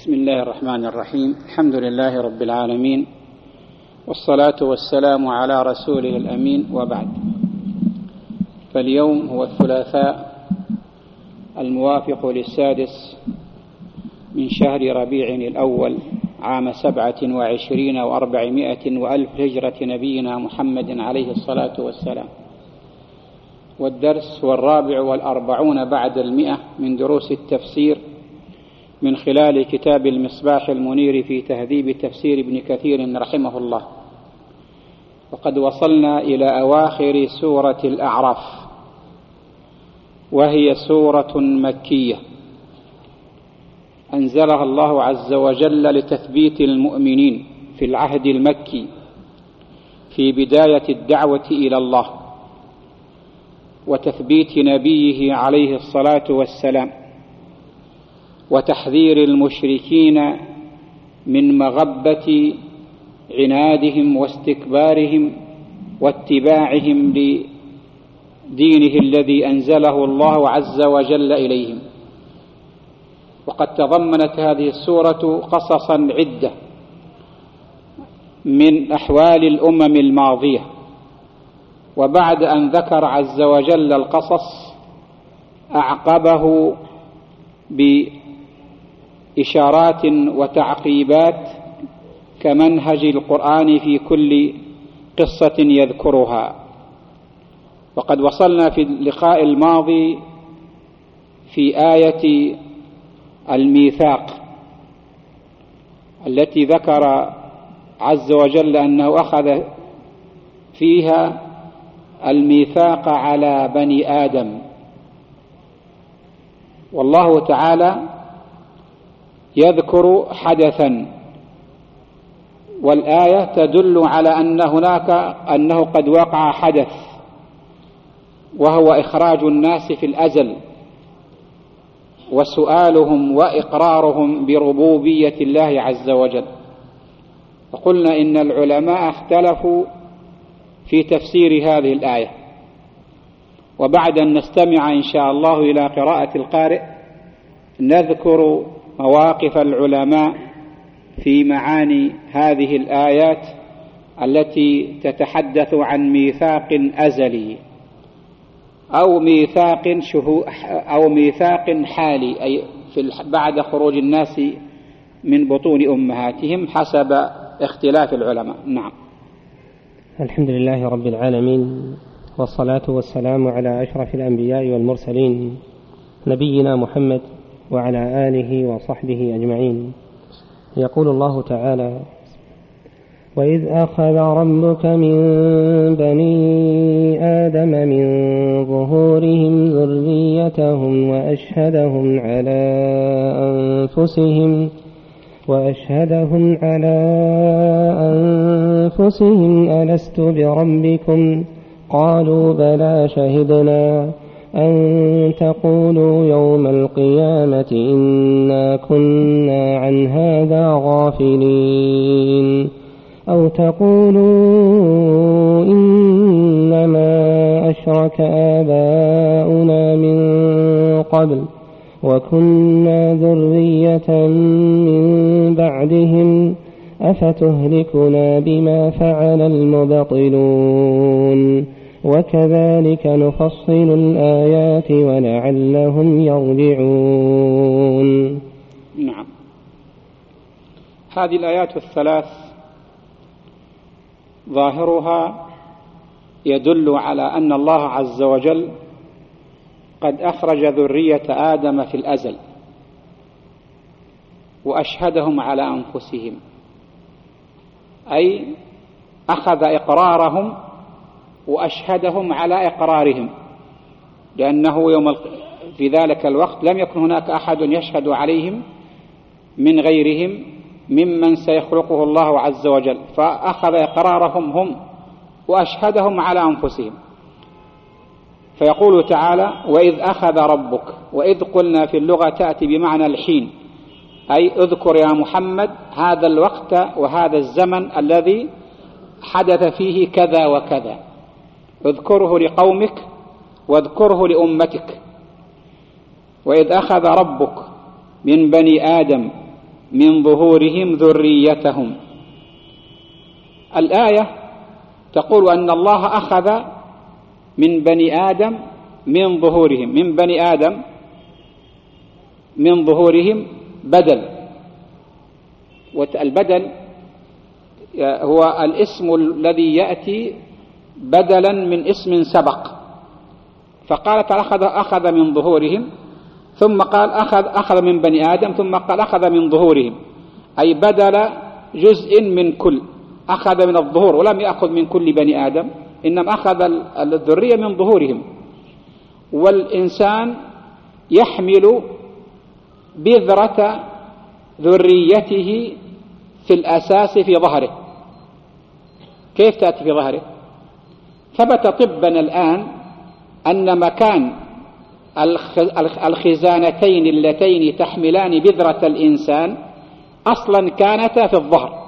بسم الله الرحمن الرحيم. الحمد لله رب العالمين، والصلاة والسلام على رسوله الأمين، وبعد. فاليوم هو الثلاثاء الموافق للسادس من شهر ربيع الأول عام 27 و400 وألف هجرة نبينا محمد عليه الصلاة والسلام، والدرس هو 44 بعد 100 من دروس التفسير من خلال كتاب المصباح المنير في تهذيب تفسير ابن كثير رحمه الله. وقد وصلنا إلى أواخر سورة الأعراف، وهي سورة مكية أنزلها الله عز وجل لتثبيت المؤمنين في العهد المكي في بداية الدعوة إلى الله، وتثبيت نبيه عليه الصلاة والسلام، وتحذير المشركين من مغبة عنادهم واستكبارهم واتباعهم لدينه الذي أنزله الله عز وجل إليهم. وقد تضمنت هذه السورة قصصا عدة من أحوال الأمم الماضية، وبعد أن ذكر عز وجل القصص أعقبه بإشارات وتعقيبات كمنهج القرآن في كل قصة يذكرها. وقد وصلنا في اللقاء الماضي في آية الميثاق التي ذكر عز وجل أنه أخذ فيها الميثاق على بني آدم. والله تعالى يذكر حدثا، والآية تدل على أنه قد وقع حدث، وهو إخراج الناس في الأزل وسؤالهم وإقرارهم بربوبية الله عز وجل. وقلنا إن العلماء اختلفوا في تفسير هذه الآية، وبعد أن نستمع إن شاء الله إلى قراءة القارئ نذكر مواقف العلماء في معاني هذه الآيات التي تتحدث عن ميثاق أزلي أو ميثاق حالي، أي بعد خروج الناس من بطون أمهاتهم، حسب اختلاف العلماء. نعم. الحمد لله رب العالمين، والصلاة والسلام على أشرف الأنبياء والمرسلين نبينا محمد وعلى آله وصحبه أجمعين. يقول الله تعالى: وإذ أخذ ربك من بني آدم من ظهورهم ذريتهم وأشهدهم على أنفسهم ألست بربكم قالوا بلى شهدنا أن تقولوا يوم القيامة إنا كنا عن هذا غافلين أو تقولوا إنما أشرك آباؤنا من قبل وكنا ذرية من بعدهم أفتهلكنا بما فعل المبطلون وكذلك نفصل الآيات ولعلهم يرجعون. نعم. هذه الآيات الثلاث ظاهرها يدل على أن الله عز وجل قد أخرج ذرية آدم في الأزل وأشهدهم على أنفسهم، أي أخذ إقرارهم وأشهدهم على إقرارهم، لأنه في ذلك الوقت لم يكن هناك أحد يشهد عليهم من غيرهم ممن سيخلقه الله عز وجل، فأخذ إقرارهم هم وأشهدهم على أنفسهم. فيقول تعالى: وإذ أخذ ربك. وإذ قلنا في اللغة تأتي بمعنى الحين، أي اذكر يا محمد هذا الوقت وهذا الزمن الذي حدث فيه كذا وكذا، اذكره لقومك واذكره لأمتك. وإذ أخذ ربك من بني آدم من ظهورهم ذريتهم. الآية تقول أن الله أخذ من بني آدم من ظهورهم، من بني آدم من ظهورهم بدل، والبدل هو الاسم الذي يأتي بدلا من اسم سبق، فقال تعالى أخذ من ظهورهم، ثم قال أخذ من بني آدم، ثم قال أخذ من ظهورهم، أي بدل جزء من كل، أخذ من الظهور ولم يأخذ من كل بني آدم، إنما أخذ الذرية من ظهورهم. والإنسان يحمل بذرة ذريته في الأساس في ظهره. كيف تأتي في ظهره؟ ثبت طبا الآن أن مكان الخزانتين اللتين تحملان بذرة الإنسان أصلا كانتا في الظهر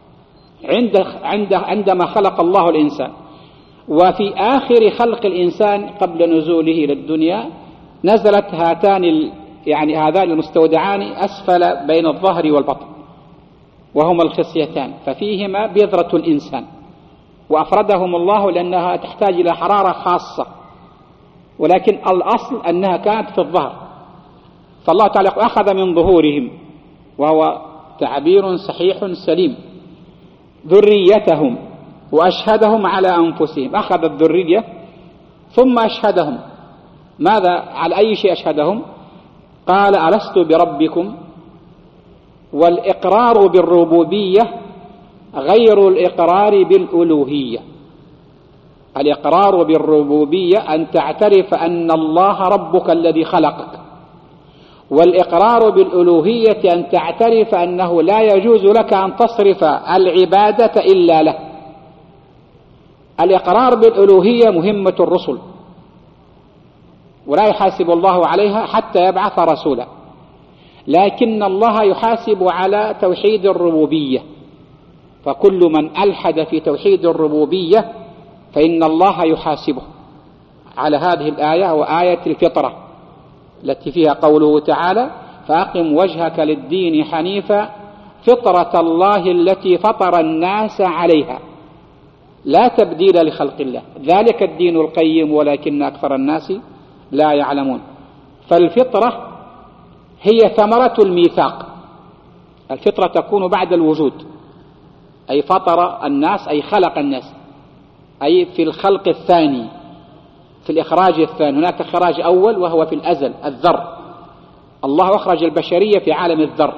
عندما خلق الله الإنسان، وفي آخر خلق الإنسان قبل نزوله إلى الدنيا نزلت هذان المستودعان أسفل بين الظهر والبطن، وهما الخصيتان، ففيهما بذرة الإنسان، وأفردهم الله لأنها تحتاج إلى حرارة خاصة، ولكن الأصل أنها كانت في الظهر. فالله تعالى أخذ من ظهورهم، وهو تعبير صحيح سليم، ذريتهم وأشهدهم على أنفسهم. أخذ الذرية ثم أشهدهم. ماذا؟ على أي شيء أشهدهم؟ قال ألست بربكم؟ والإقرار بالربوبية غير الإقرار بالألوهية. الإقرار بالربوبية أن تعترف أن الله ربك الذي خلقك، والإقرار بالألوهية أن تعترف أنه لا يجوز لك أن تصرف العبادة إلا له. الإقرار بالألوهية مهمة الرسل، ولا يحاسب الله عليها حتى يبعث رسولا، لكن الله يحاسب على توحيد الربوبية، فكل من ألحد في توحيد الربوبية فإن الله يحاسبه على هذه الآية وآية الفطرة التي فيها قوله تعالى: فأقم وجهك للدين حنيفا فطرة الله التي فطر الناس عليها لا تبديل لخلق الله ذلك الدين القيم ولكن أكثر الناس لا يعلمون. فالفطرة هي ثمرة الميثاق. الفطرة تكون بعد الوجود، أي فطر الناس أي خلق الناس، أي في الخلق الثاني، في الإخراج الثاني. هناك إخراج أول وهو في الأزل الذر، الله أخرج البشرية في عالم الذر.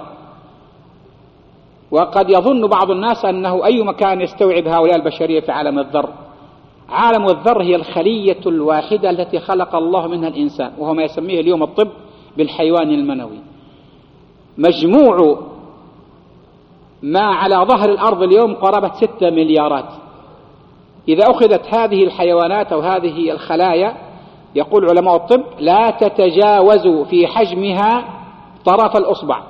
وقد يظن بعض الناس أنه أي مكان يستوعب هؤلاء البشرية في عالم الذر. عالم الذر هي الخلية الواحدة التي خلق الله منها الإنسان، وهو ما يسميه اليوم الطب بالحيوان المنوي. مجموع ما على ظهر الأرض اليوم قرابة 6 مليارات. إذا أخذت هذه الحيوانات أو هذه الخلايا، يقول علماء الطب لا تتجاوز في حجمها طرف الأصبع.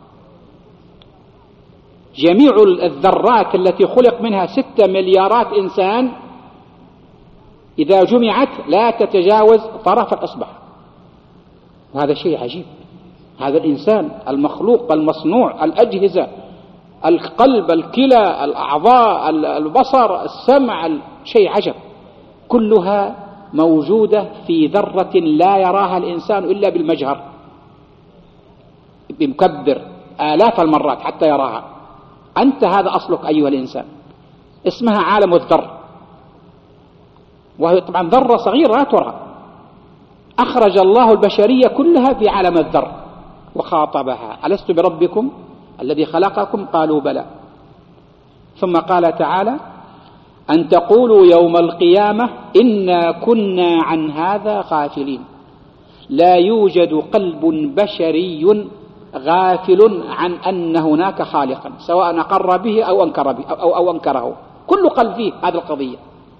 جميع الذرات التي خلق منها 6 مليارات إنسان إذا جمعت لا تتجاوز طرف الأصبع، وهذا شيء عجيب. هذا الإنسان المخلوق المصنوع، الأجهزة، القلب، الكلى، الأعضاء، البصر، السمع، شيء عجب، كلها موجودة في ذرة لا يراها الإنسان إلا بالمجهر، بمكبر آلاف المرات حتى يراها. أنت هذا أصلك أيها الإنسان، اسمها عالم الذر، وهي طبعا ذرة صغيرة لا ترى. أخرج الله البشرية كلها في عالم الذر وخاطبها: ألست بربكم الذي خلقكم؟ قالوا بلى. ثم قال تعالى: أن تقولوا يوم القيامة إنا كنا عن هذا غافلين. لا يوجد قلب بشري غافل عن أن هناك خالقا، سواء أقر به أو أنكر به أو أنكره، كل قلب فيه هذه القضية،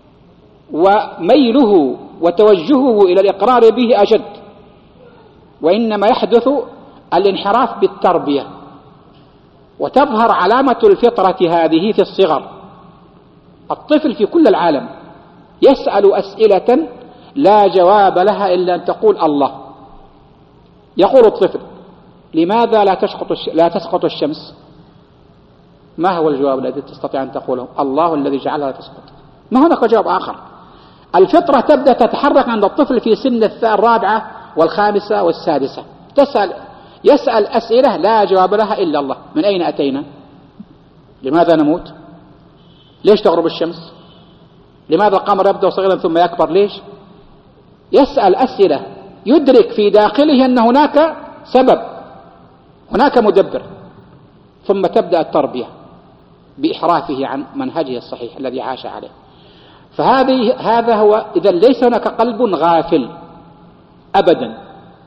وميله وتوجهه إلى الإقرار به أشد. وإنما يحدث الانحراف بالتربية، وتظهر علامة الفطرة هذه في الصغر. الطفل في كل العالم يسأل أسئلة لا جواب لها إلا أن تقول الله. يقول الطفل: لماذا لا تسقط الشمس؟ ما هو الجواب الذي تستطيع أن تقوله؟ الله الذي جعلها تسقط. ما هناك جواب آخر. الفطرة تبدأ تتحرك عند الطفل في سن الرابعة والخامسة والسادسة، يسأل أسئلة لا جواب لها إلا الله. من أين أتينا؟ لماذا نموت؟ ليش تغرب الشمس؟ لماذا القمر يبدأ صغيرا ثم يكبر؟ ليش؟ يسأل أسئلة يدرك في داخله أن هناك سبب، هناك مدبر، ثم تبدأ التربية بإحرافه عن منهجه الصحيح الذي عاش عليه. هذا هو. إذا ليس هناك قلب غافل أبدا.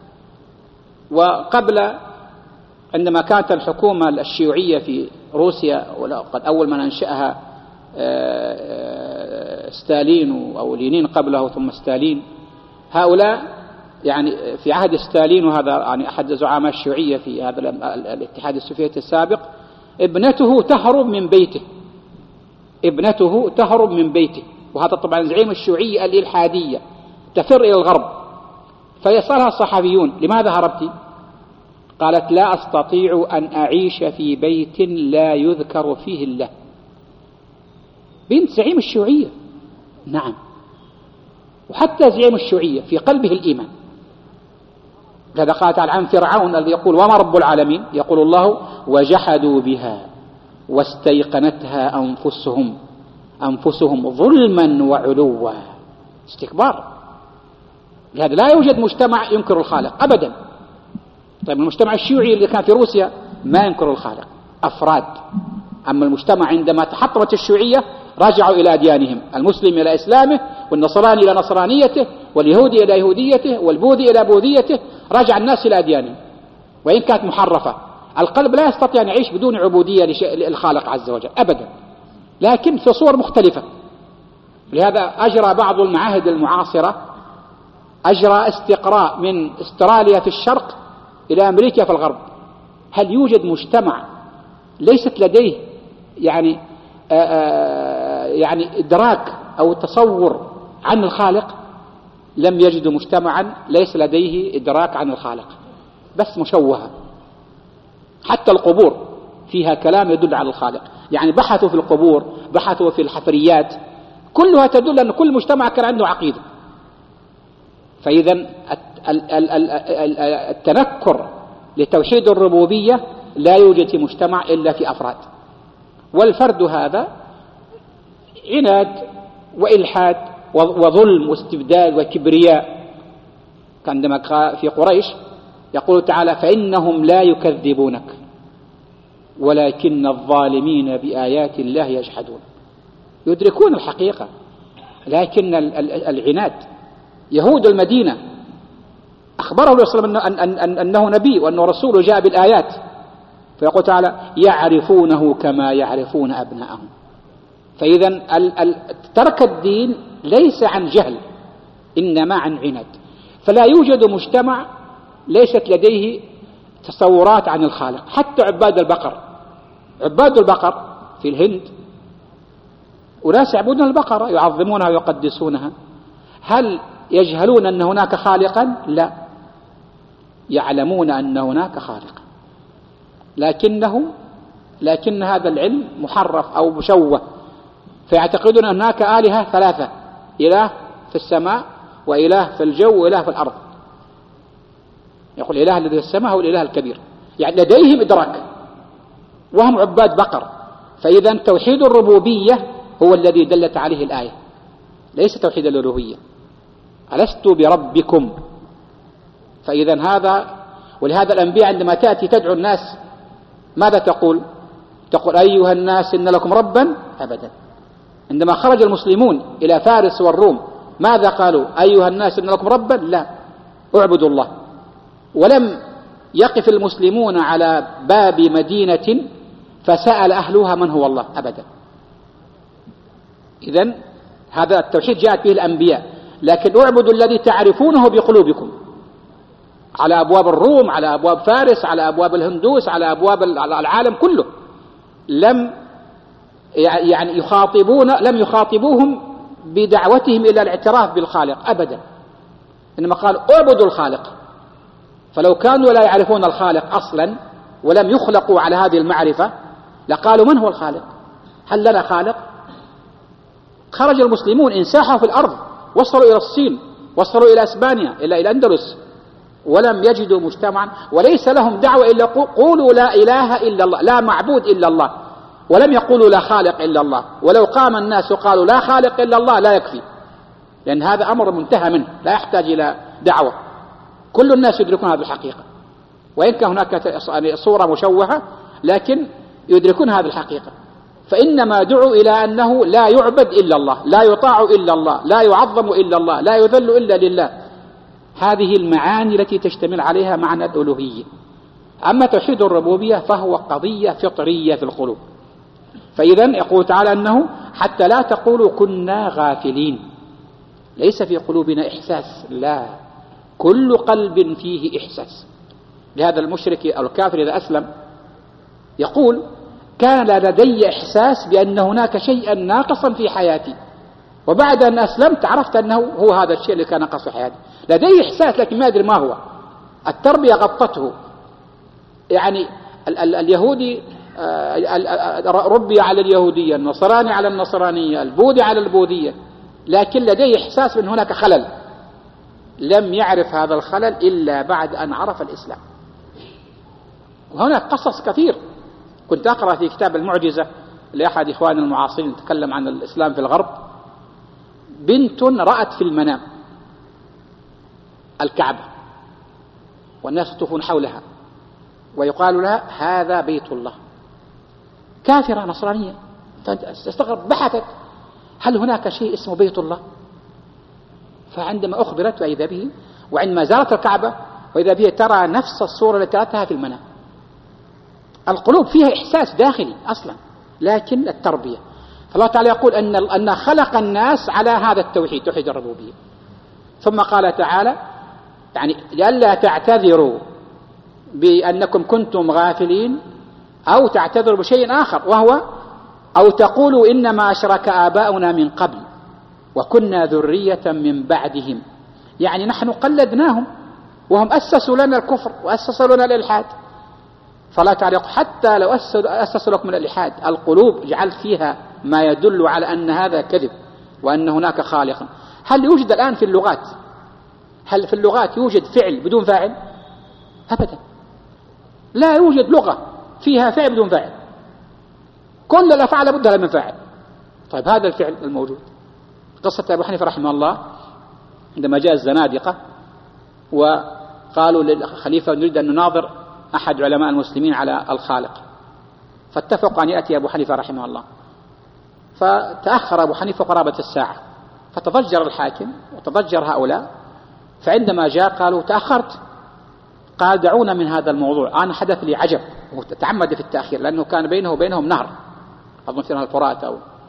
وقبل عندما كانت الحكومة الشيوعية في روسيا، وقد أول من أنشأها ستالين أو لينين قبله ثم ستالين، هؤلاء يعني في عهد ستالين، وهذا يعني أحد زعماء الشيوعية في هذا الاتحاد السوفيتي السابق، ابنته تهرب من بيته، وهذا طبعا زعيم الشيوعية الإلحادية، تفر إلى الغرب. فيسألها الصحفيون: لماذا هربت؟ قالت: لا أستطيع أن أعيش في بيت لا يذكر فيه الله. بنت زعيم الشيوعية، نعم، وحتى زعيم الشيوعية في قلبه الإيمان. لذا قالت عن فرعون الذي يقول: وما رب العالمين؟ يقول الله: وجحدوا بها واستيقنتها أنفسهم ظلما وعلوا. استكبار. لهذا لا يوجد مجتمع ينكر الخالق أبدا. طيب المجتمع الشيوعي اللي كان في روسيا ما ينكر الخالق، أفراد. أما المجتمع عندما تحطمت الشيوعية رجعوا إلى أديانهم، المسلم إلى إسلامه، والنصراني إلى نصرانيته، واليهودي إلى يهوديته، والبوذي إلى بوذيته، رجع الناس إلى أديانهم وإن كانت محرفة. القلب لا يستطيع أن يعيش بدون عبودية للخالق عز وجل أبدا، لكن في صور مختلفة. لهذا أجرى بعض المعاهد المعاصرة استقراء من استراليا في الشرق إلى أمريكا في الغرب. هل يوجد مجتمع ليست لديه يعني إدراك أو تصور عن الخالق؟ لم يجدوا مجتمعا ليس لديه إدراك عن الخالق، بس مشوهة. حتى القبور فيها كلام يدل على الخالق، يعني بحثوا في القبور، بحثوا في الحفريات، كلها تدل أن كل مجتمع كان عنده عقيدة. فإذا التنكر لتوحيد الربوبية لا يوجد في مجتمع إلا في أفراد، والفرد هذا عناد وإلحاد وظلم واستبداد وكبرياء. عندما في قريش يقول تعالى: فإنهم لا يكذبونك ولكن الظالمين بآيات الله يجحدون. يدركون الحقيقة لكن العناد. يهود المدينة أخبره الله صلى الله عليه وسلم أنه نبي وأنه رسول جاء بالآيات، فيقول تعالى: يعرفونه كما يعرفون أبناءهم. فإذا ترك الدين ليس عن جهل إنما عن عناد. فلا يوجد مجتمع ليست لديه تصورات عن الخالق. حتى عباد البقر في الهند أناس يعبدون البقرة، يعظمونها ويقدسونها. هل يجهلون أن هناك خالقا؟ لا، يعلمون أن هناك خالقا، لكن هذا العلم محرف أو مشوه، فيعتقدون أن هناك آلهة ثلاثة: إله في السماء، وإله في الجو، وإله في الأرض. يقول الإله الذي في السماء هو الإله الكبير، يعني لديهم إدراك وهم عباد بقر. فإذا توحيد الربوبية هو الذي دلت عليه الآية، ليس توحيد الألوهية. ألست بربكم؟ فإذا هذا، ولهذا الأنبياء عندما تأتي تدعو الناس ماذا تقول؟ أيها الناس إن لكم ربا؟ أبدا. عندما خرج المسلمون إلى فارس والروم ماذا قالوا؟ أيها الناس إن لكم ربا؟ لا، اعبدوا الله. ولم يقف المسلمون على باب مدينة فسأل أهلها من هو الله أبدا. إذن هذا التوحيد جاءت به الأنبياء، لكن اعبدوا الذي تعرفونه بقلوبكم. على أبواب الروم، على أبواب فارس، على أبواب الهندوس، على أبواب العالم كله لم يخاطبوهم بدعوتهم إلى الاعتراف بالخالق أبدا، إنما قالوا اعبدوا الخالق. فلو كانوا لا يعرفون الخالق أصلا ولم يخلقوا على هذه المعرفة لقالوا من هو الخالق؟ هل لنا خالق؟ خرج المسلمون انساحوا في الأرض، وصلوا إلى الصين، وصلوا إلى إسبانيا، إلى الأندلس، ولم يجدوا مجتمعا وليس لهم دعوة إلا قولوا لا إله إلا الله، لا معبود إلا الله، ولم يقولوا لا خالق إلا الله. ولو قام الناس وقالوا لا خالق إلا الله لا يكفي، لأن هذا أمر منتهى منه لا يحتاج إلى دعوة. كل الناس يدركون هذه الحقيقة، وإن كان هناك صورة مشوهة لكن يدركون هذه الحقيقة. فإنما دعوا إلى أنه لا يعبد إلا الله، لا يطاع إلا الله، لا يعظم إلا الله، لا يذل إلا لله. هذه المعاني التي تشتمل عليها معنى الألوهية. أما توحيد الربوبية فهو قضية فطرية في القلوب. فإذا يقول تعالى أنه حتى لا تقولوا كنا غافلين، ليس في قلوبنا إحساس، لا، كل قلب فيه إحساس. لهذا المشرك أو الكافر إذا أسلم يقول كان لدي إحساس بأن هناك شيئا ناقصا في حياتي، وبعد أن أسلمت عرفت أنه هو هذا الشيء اللي كان ناقص في حياتي. لدي إحساس لكن ما أدري ما هو. التربية غطته. يعني اليهودي ربي على اليهودية، النصراني على النصرانية، البوذي على البوذية، لكن لديه إحساس من هناك خلل. لم يعرف هذا الخلل إلا بعد أن عرف الإسلام. وهناك قصص كثير. كنت أقرأ في كتاب المعجزة لأحد إخواننا المعاصرين يتكلم عن الإسلام في الغرب. بنت رأت في المنام الكعبة والناس يطوفون حولها ويقال لها هذا بيت الله. كافرة نصرانية تستغرب، بحثت هل هناك شيء اسمه بيت الله؟ فعندما أخبرت وإذا به، وعندما زارت الكعبة وإذا به ترى نفس الصورة التي رأتها في المنام. القلوب فيها إحساس داخلي أصلا، لكن التربية. فالله تعالى يقول أن خلق الناس على هذا التوحيد، توحيد الربوبية. ثم قال تعالى يعني لئلا تعتذروا بأنكم كنتم غافلين أو تعتذروا بشيء آخر، وهو أو تقولوا إنما أشرك آباؤنا من قبل وكنا ذرية من بعدهم. يعني نحن قلدناهم وهم أسسوا لنا الكفر وأسسوا لنا الإلحاد. فلا تعلق حتى لو أسسوا لكم الإلحاد، القلوب جعل فيها ما يدل على أن هذا كذب وأن هناك خالق. هل يوجد الآن في اللغات، هل في اللغات يوجد فعل بدون فاعل؟ أبدا، لا يوجد لغة فيها فعل بدون فاعل، كل الأفعال لابد لها من فاعل. طيب هذا الفعل الموجود. قصة أبو حنيفة رحمه الله عندما جاء الزنادقة وقالوا للخليفة نريد أن نناظر أحد علماء المسلمين على الخالق، فاتفقوا أن يأتي أبو حنيفة رحمه الله. فتأخر أبو حنيفة قرابة الساعة، فتضجر الحاكم وتضجر هؤلاء. فعندما جاء قالوا تأخرت، قال دعونا من هذا الموضوع، أنا حدث لي عجب، وتعمد في التأخير لأنه كان بينه وبينهم نهر أظن في نهر الفرات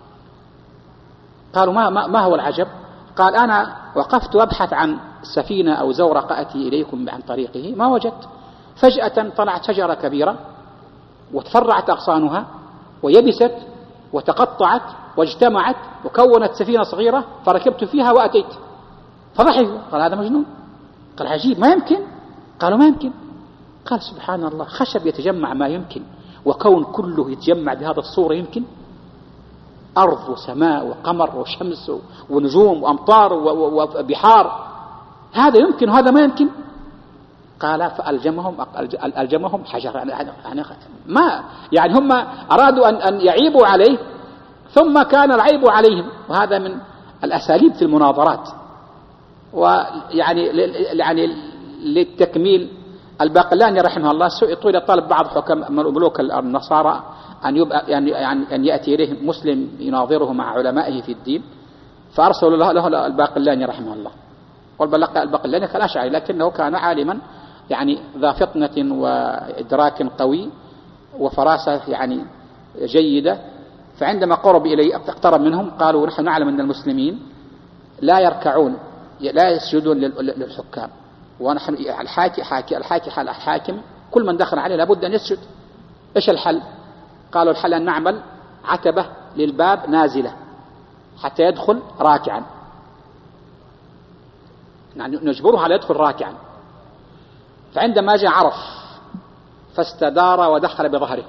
قالوا ما هو العجب؟ قال أنا وقفت أبحث عن سفينة أو زورق أتي إليكم عن طريقه ما وجدت. فجأة طلعت شجرة كبيرة وتفرعت أغصانها ويبست وتقطعت واجتمعت وكونت سفينة صغيرة، فركبت فيها وأتيت. فضحكوا، قال هذا مجنون. قال عجيب، ما يمكن. قالوا ما يمكن. قال سبحان الله، خشب يتجمع ما يمكن، وكون كله يتجمع بهذا الصورة يمكن؟ أرض وسماء وقمر وشمس ونجوم وأمطار وبحار، هذا يمكن وهذا ما يمكن. قال فألجمهم حجر. يعني هم أرادوا أن يعيبوا عليه، ثم كان العيب عليهم. وهذا من الأساليب في المناظرات. ويعني للتكميل الباقلاني رحمه الله طول طلب بعض حكام ملوك النصارى أن يأتي إليه مسلم يناظره مع علمائه في الدين، فأرسلوا له الباقلاني رحمه الله. والباقلاني كان أشعري لكنه كان عالما يعني ذا فطنة وإدراك قوي وفراسة يعني جيدة. فعندما قرب إليه اقترب منهم قالوا نحن نعلم أن المسلمين لا يركعون لا يسجدون للحكام، ونحن الحاكم كل من دخل عليه لابد أن يسجد. إيش الحل؟ قالوا الحل أن نعمل عتبة للباب نازلة حتى يدخل راكعا، يعني نجبره على يدخل راكعا. فعندما جاء عرف فاستدار ودخل بظهره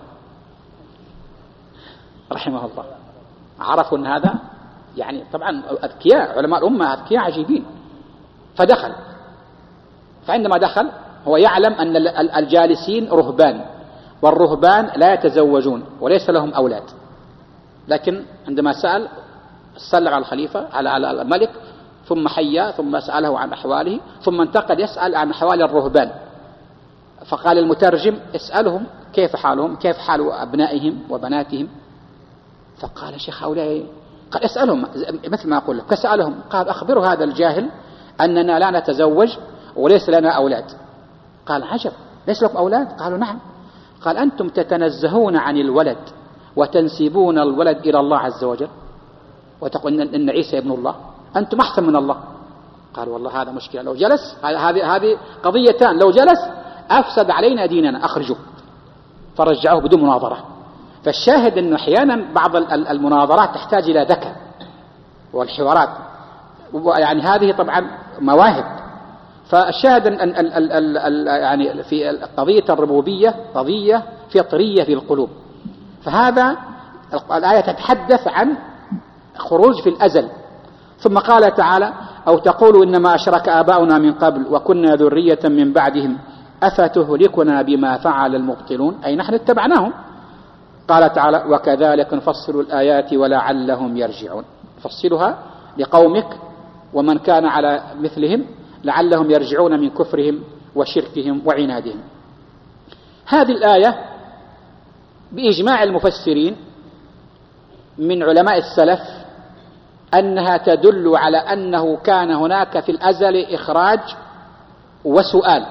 رحمه الله. عرفوا أن هذا يعني طبعا أذكياء، علماء الأمة أذكياء عجيبين، فدخل. فعندما دخل هو يعلم أن الجالسين رهبان، والرهبان لا يتزوجون وليس لهم أولاد، لكن عندما سلم على الخليفة على الملك ثم حيا ثم سأله عن أحواله ثم انتقل يسأل عن أحوال الرهبان. فقال المترجم اسألهم كيف حالهم، كيف حال أبنائهم وبناتهم. فقال شيخ هؤلاء، قال اسألهم مثل ما أقول لك، فسألهم قال أخبروا هذا الجاهل أننا لا نتزوج وليس لنا أولاد. قال عجب، ليس لكم أولاد؟ قالوا نعم. قال أنتم تتنزهون عن الولد وتنسبون الولد إلى الله عز وجل وتقول إن عيسى ابن الله، أنتم أحسن من الله. قال والله هذا مشكلة، لو جلس هذه قضيتان، لو جلس أفسد علينا ديننا، أخرجوه. فرجعوه بدون مناظرة. فالشاهد أنه أحيانا بعض المناظرات تحتاج إلى ذكاء، والحوارات يعني هذه طبعا مواهب. فالشاهد أن يعني في قضية الربوبية قضية فطرية في القلوب. فهذا الآية تتحدث عن خروج في الأزل. ثم قال تعالى أو تقولوا إنما أشرك آباؤنا من قبل وكنا ذرية من بعدهم أفتهلكنا بما فعل المبطلون، أي نحن اتبعناهم. قال تعالى وكذلك نفصل الآيات ولعلهم يرجعون، فصلها لقومك ومن كان على مثلهم لعلهم يرجعون من كفرهم وشركهم وعنادهم. هذه الآية بإجماع المفسرين من علماء السلف أنها تدل على أنه كان هناك في الأزل إخراج وسؤال.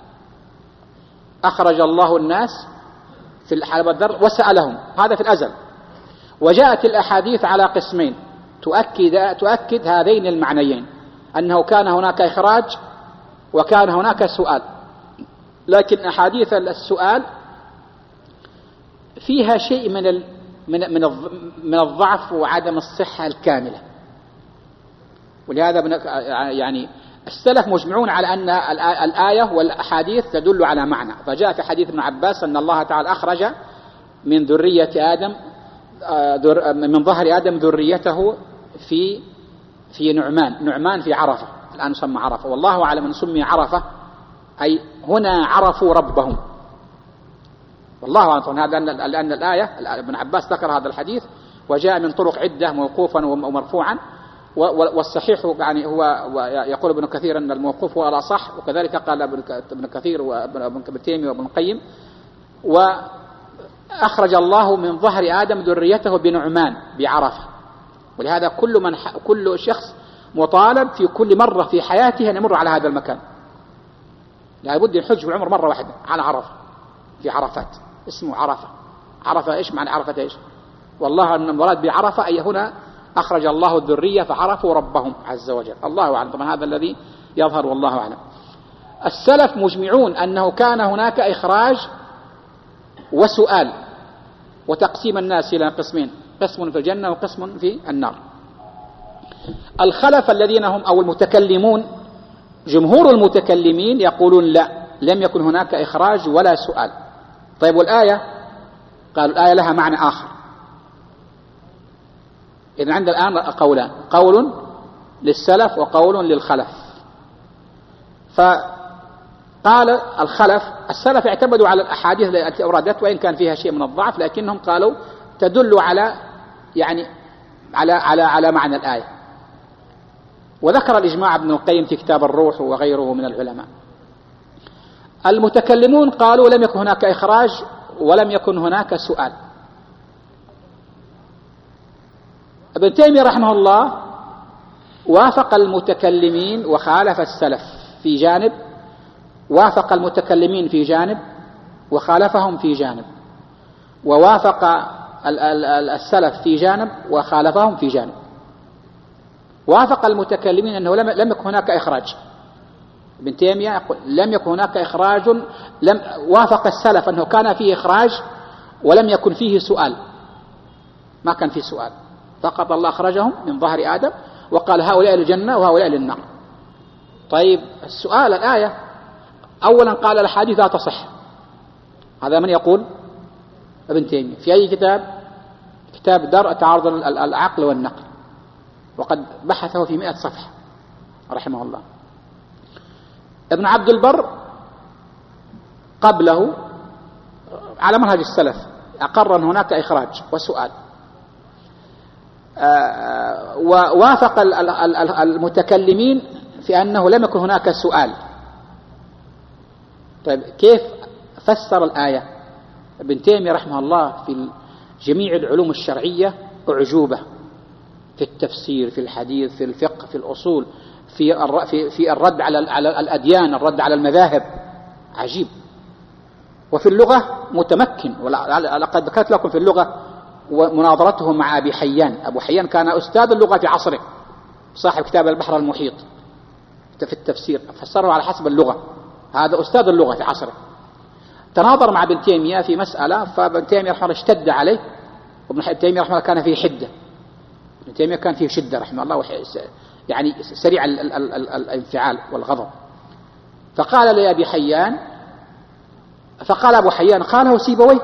أخرج الله الناس في الحال والذر وسألهم، هذا في الأزل. وجاءت الأحاديث على قسمين تؤكد هذين المعنيين، أنه كان هناك إخراج وكان هناك سؤال. لكن أحاديث السؤال فيها شيء من الضعف وعدم الصحة الكاملة، ولهذا يعني السلف مجمعون على أن الآية والأحاديث تدل على معنى. فجاء في حديث ابن عباس أن الله تعالى أخرج من ذرية آدم من ظهر آدم ذريته في نعمان في عرفة، الآن يسمى عرفة، والله أعلم أن سمي عرفة أي هنا عرفوا ربهم، والله أعلم. هذا لأن الآية ابن عباس ذكر هذا الحديث وجاء من طرق عدة موقوفا ومرفوعا، والصحيح يعني هو يقول ابن كثير أن الموقوف هو الأصح، وكذلك قال ابن كثير وابن تيمية وابن القيم. وأخرج الله من ظهر آدم ذريته بنعمان بعرفة. ولهذا كل شخص مطالب في كل مرة في حياته أن يمر على هذا المكان، لا بد يحج في العمر مرة واحدة على عرفة في عرفات، اسمه عرفة. عرفة إيش معنى عرفة إيش؟ والله أن المراد بعرفة أي هنا أخرج الله الذرية فعرفوا ربهم عز وجل، الله أعلم. طبعا هذا الذي يظهر والله أعلم. السلف مجمعون أنه كان هناك إخراج وسؤال وتقسيم الناس إلى قسمين، قسم في الجنة وقسم في النار. الخلف الذين هم أو المتكلمون، جمهور المتكلمين يقولون لا، لم يكن هناك إخراج ولا سؤال. طيب والآية؟ قالوا الآية لها معنى آخر. إذن عند الآن قولان، قول للسلف وقول للخلف. فقال الخلف، السلف اعتمدوا على الأحاديث التي أوردت وإن كان فيها شيء من الضعف، لكنهم قالوا تدل على يعني على معنى الآية. وذكر الإجماع ابن القيم في كتاب الروح وغيره من العلماء. المتكلمون قالوا لم يكن هناك إخراج ولم يكن هناك سؤال. ابن تيمية رحمه الله وافق المتكلمين وخالف السلف في جانب، وافق المتكلمين في جانب وخالفهم في جانب، ووافق السلف في جانب وخالفهم في جانب. وافق المتكلمين أنه لم يكن هناك إخراج. ابن تيمية يقول لم يكن هناك إخراج، وافق السلف أنه كان فيه إخراج ولم يكن فيه سؤال، ما كان فيه سؤال، فقط الله أخرجهم من ظهر آدم وقال هؤلاء للجنة وهؤلاء للنار. طيب السؤال الآية أولا قال الأحاديث لا تصح. هذا من يقول؟ ابن تيمية. في أي كتاب؟ كتاب درء تعارض العقل والنقل، وقد بحثه في 100 صفحة رحمه الله. ابن عبد البر قبله على منهج السلف أقر أن هناك إخراج وسؤال، ووافق المتكلمين في أنه لم يكن هناك سؤال. طيب كيف فسر الآية؟ ابن تيمية رحمه الله في جميع العلوم الشرعية أعجوبة، في التفسير، في الحديث، في الفقه، في الأصول، في الرد على الأديان، الرد على المذاهب، عجيب. وفي اللغة متمكن، ولقد ذكرت لكم في اللغة ومناظرته مع أبي حيان. أبو حيان كان أستاذ اللغة في عصره، صاحب كتاب البحر المحيط في التفسير، فسره على حسب اللغة، هذا أستاذ اللغة في عصره. تناظر مع ابن تيمية في مسألة، فابن تيمية رحمه الله اشتد عليه، وابن تيمية رحمه الله كان فيه حدة. ابن تيمية كان فيه شدة رحمه الله، يعني سريع الانفعال والغضب. فقال لأبي حيان، فقال أبو حيان قاله سيبويه.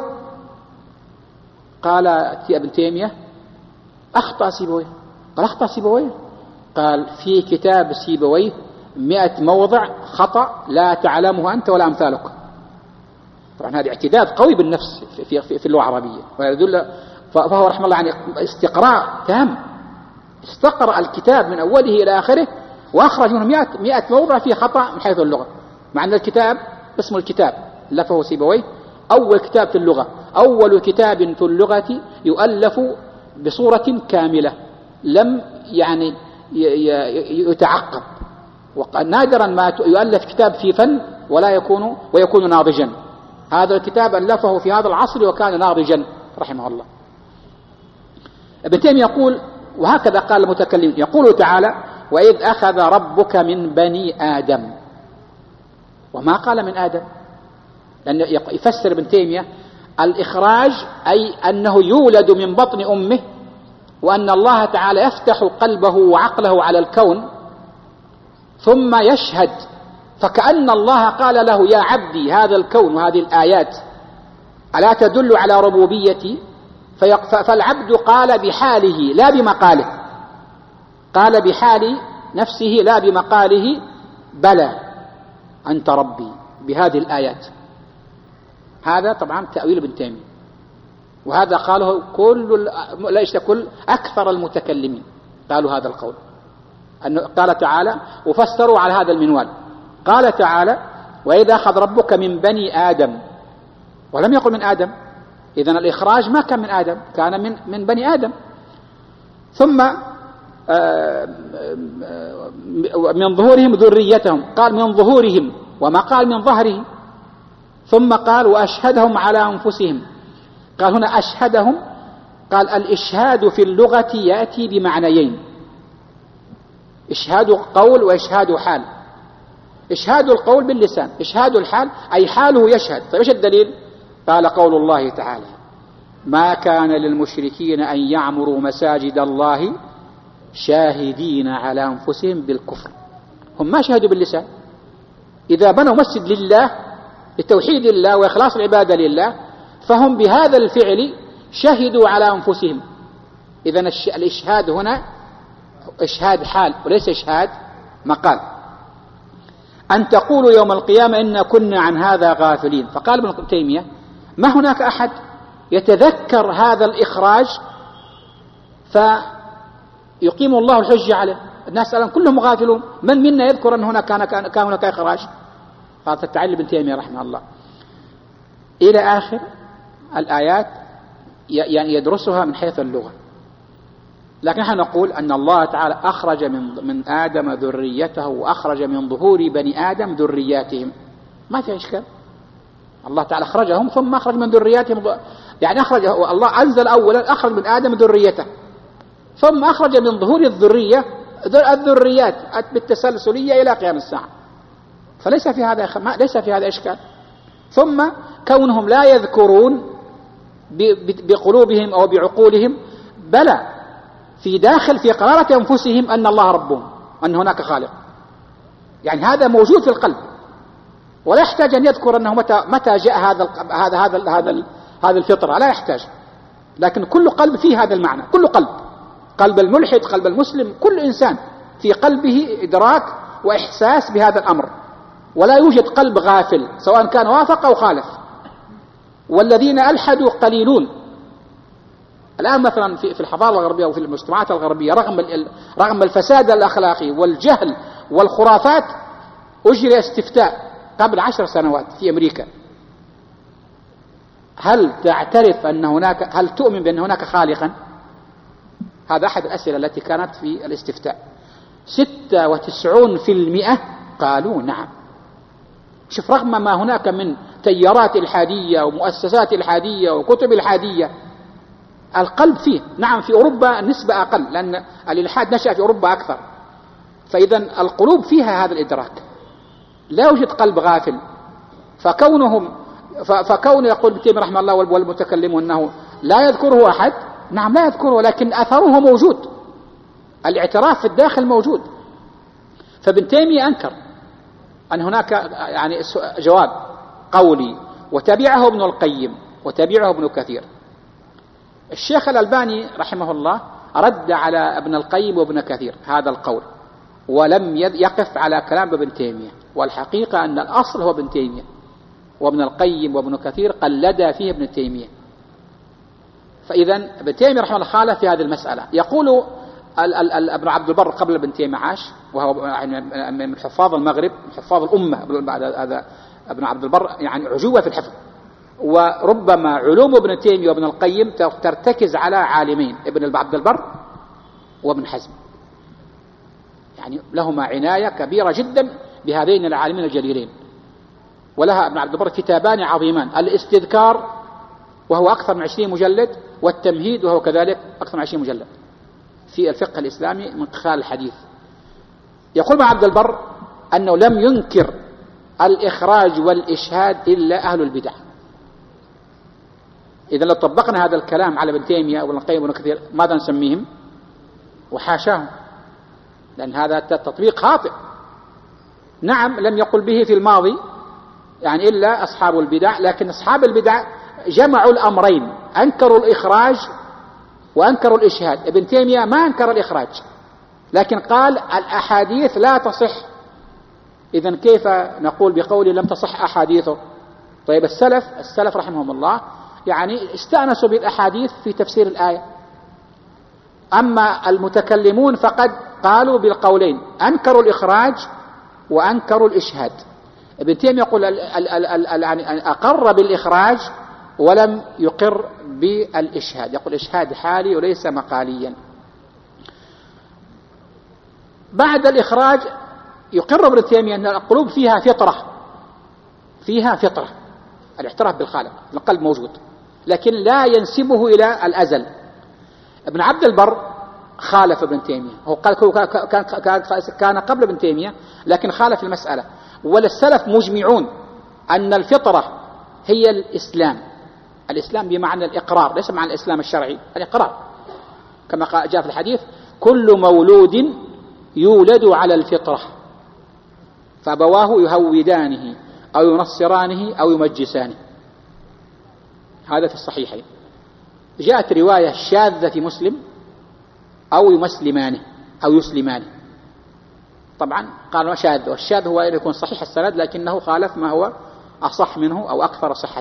قال ابن تيمية أخطأ سيبويه. قال أخطأ سيبويه؟ قال في كتاب سيبويه 100 موضع خطأ لا تعلمه أنت ولا أمثالك. طبعا هذا اعتداد قوي بالنفس في اللغة العربية، ويدل فهو رحمه الله يعني استقراء تام، استقرأ الكتاب من أوله إلى آخره وأخرج منه 100 موضع فيه خطأ من حيث اللغة، مع أن الكتاب اسم الكتاب ألفه سيبويه، أول كتاب في اللغة، أول كتاب في اللغة يؤلف بصورة كاملة لم يعني يتعقب. نادرا ما يؤلف كتاب في فن ويكون ناضجا. هذا الكتاب ألفه في هذا العصر وكان ناضجا رحمه الله. ابن تيمية يقول، وهكذا قال المتكلم، يقول تعالى وإذ أخذ ربك من بني آدم، وما قال من آدم، لأن يفسر ابن تيمية الإخراج أي أنه يولد من بطن أمه، وأن الله تعالى يفتح قلبه وعقله على الكون ثم يشهد، فكأن الله قال له يا عبدي هذا الكون وهذه الآيات ألا تدل على ربوبيتي؟ فالعبد قال بحاله لا بمقاله، قال بحال نفسه لا بمقاله بلى أنت ربي بهذه الآيات. هذا طبعا تأويل ابن تيمية، وهذا قاله كل أكثر المتكلمين قالوا هذا القول، أنه قال تعالى وفسروا على هذا المنوال. قال تعالى وإذا أخذ ربك من بني آدم، ولم يقل من آدم، إذن الإخراج ما كان من آدم، كان من بني آدم. ثم من ظهورهم ذريتهم، قال من ظهورهم وما قال من ظهره. ثم قال وأشهدهم على أنفسهم، قال هنا أشهدهم، قال الإشهاد في اللغة يأتي بمعنيين، إشهاد قول وإشهاد حال. إشهاد القول باللسان، إشهاد الحال أي حاله يشهد. طيب إيش الدليل؟ قال قول الله تعالى ما كان للمشركين أن يعمروا مساجد الله شاهدين على أنفسهم بالكفر. هم ما شهدوا باللسان، إذا بنوا مسجد لله لتوحيد الله وإخلاص العبادة لله فهم بهذا الفعل شهدوا على أنفسهم. إذن الإشهاد هنا إشهاد حال وليس إشهاد مقال. أن تقولوا يوم القيامة إنا كنا عن هذا غافلين. فقال ابن تيمية ما هناك أحد يتذكر هذا الإخراج فيقيم الله الحجة عليه. الناس الآن كلهم غافلون، من منا يذكر أن هناك كان هناك إخراج؟ هذا التعليل ابن تيمية رحمه الله إلى آخر الآيات، يعني يدرسها من حيث اللغة. لكن نحن نقول أن الله تعالى أخرج من آدم ذريته وأخرج من ظهور بني آدم ذرياتهم، ما في إشكال. الله تعالى أخرجهم ثم أخرج من ذرياتهم، يعني أخرج الله أنزل أولا أخرج من آدم ذريته ثم أخرج من ظهور الذرية الذريات بالتسلسلية إلى قيام الساعة، فليس في هذا إشكال. ثم كونهم لا يذكرون بقلوبهم أو بعقولهم، بلى في قرارة أنفسهم أن الله ربهم، أن هناك خالق، يعني هذا موجود في القلب. ولا يحتاج أن يذكر أنه متى جاء هذا الفطرة، لا يحتاج. لكن كل قلب فيه هذا المعنى، كل قلب الملحد، قلب المسلم، كل إنسان في قلبه إدراك وإحساس بهذا الأمر، ولا يوجد قلب غافل سواء كان وافق أو خالف. والذين ألحدوا قليلون. الآن مثلا في الحضارة الغربية وفي المجتمعات الغربية رغم الفساد الأخلاقي والجهل والخرافات، أجري استفتاء قبل 10 سنوات في أمريكا: هل تؤمن بأن هناك خالقا؟ هذا أحد الأسئلة التي كانت في الاستفتاء. 96% قالوا نعم. شوف، رغم ما هناك من تيارات إلحادية ومؤسسات إلحادية وكتب إلحادية، القلب فيه. نعم، في أوروبا النسبة أقل لأن الإلحاد نشأ في أوروبا أكثر، فإذا القلوب فيها هذا الإدراك، لا يوجد قلب غافل. فكون يقول ابن تيمية رحمه الله والمتكلمون أنه لا يذكره أحد، نعم لا يذكره، لكن أثره موجود، الاعتراف في الداخل موجود. فابن تيمية أنكر أن هناك يعني جواب قولي، وتبعه ابن القيم وتبعه ابن كثير. الشيخ الألباني رحمه الله رد على ابن القيم وابن كثير هذا القول، ولم يقف على كلام ابن تيمية. والحقيقة أن الأصل هو ابن تيمية، وابن القيم وابن كثير قلدا فيه ابن تيمية. فإذا ابن تيمية رحمه الله خالف في هذه المسألة. يقول ابن عبد البر قبل ابن تيمية عاش، وهو من حفاظ المغرب، من حفاظ الأمة. بعد هذا ابن عبد البر يعني عجوة في الحفظ، وربما علوم ابن تيمية وابن القيم ترتكز على عالمين: ابن عبد البر وابن حزم، يعني لهما عناية كبيرة جدا بهذين العالمين الجليلين. ولها ابن عبد البر كتابان عظيمان: الاستذكار وهو أكثر من 20 مجلد، والتمهيد وهو كذلك أكثر من 20 مجلد في الفقه الإسلامي من خلال الحديث. يقول ابن عبد البر أنه لم ينكر الإخراج والإشهاد إلا أهل البدع. إذا لو طبقنا هذا الكلام على ابن تيمية وابن القيم وابن كثير ماذا نسميهم؟ وحاشاهم، لأن هذا تطبيق خاطئ. نعم، لم يقل به في الماضي يعني إلا أصحاب البدع، لكن أصحاب البدع جمعوا الأمرين، أنكروا الإخراج وأنكروا الإشهاد. ابن تيمية ما أنكر الإخراج، لكن قال الأحاديث لا تصح. إذن كيف نقول بقول لم تصح أحاديثه؟ طيب السلف رحمهم الله يعني استأنسوا بالأحاديث في تفسير الآية. أما المتكلمون فقد قالوا بالقولين، أنكروا الإخراج وأنكروا الإشهاد. ابن تيمية يقول أقر بالإخراج ولم يقر بالإشهاد، يقول إشهاد حالي وليس مقاليا. بعد الإخراج يقر ابن تيمية أن القلوب فيها فطرة الاعتراف بالخالق، القلب موجود، لكن لا ينسبه إلى الأزل. ابن عبد البر خالف ابن تيمية، هو قال كان قبل ابن تيمية لكن خالف المسألة. والسلف مجمعون أن الفطرة هي الإسلام بمعنى الإقرار، ليس معنى الإسلام الشرعي، الإقرار، كما جاء في الحديث: كل مولود يولد على الفطرة فأبواه يهودانه أو ينصرانه أو يمجسانه. هذا في الصحيحين. جاءت رواية شاذة في مسلم: أو يمسلمانه أو يسلمانه. طبعا قالوا شاذ، والشاذ هو يكون صحيح السند لكنه خالف ما هو أصح منه أو أكثر صحة.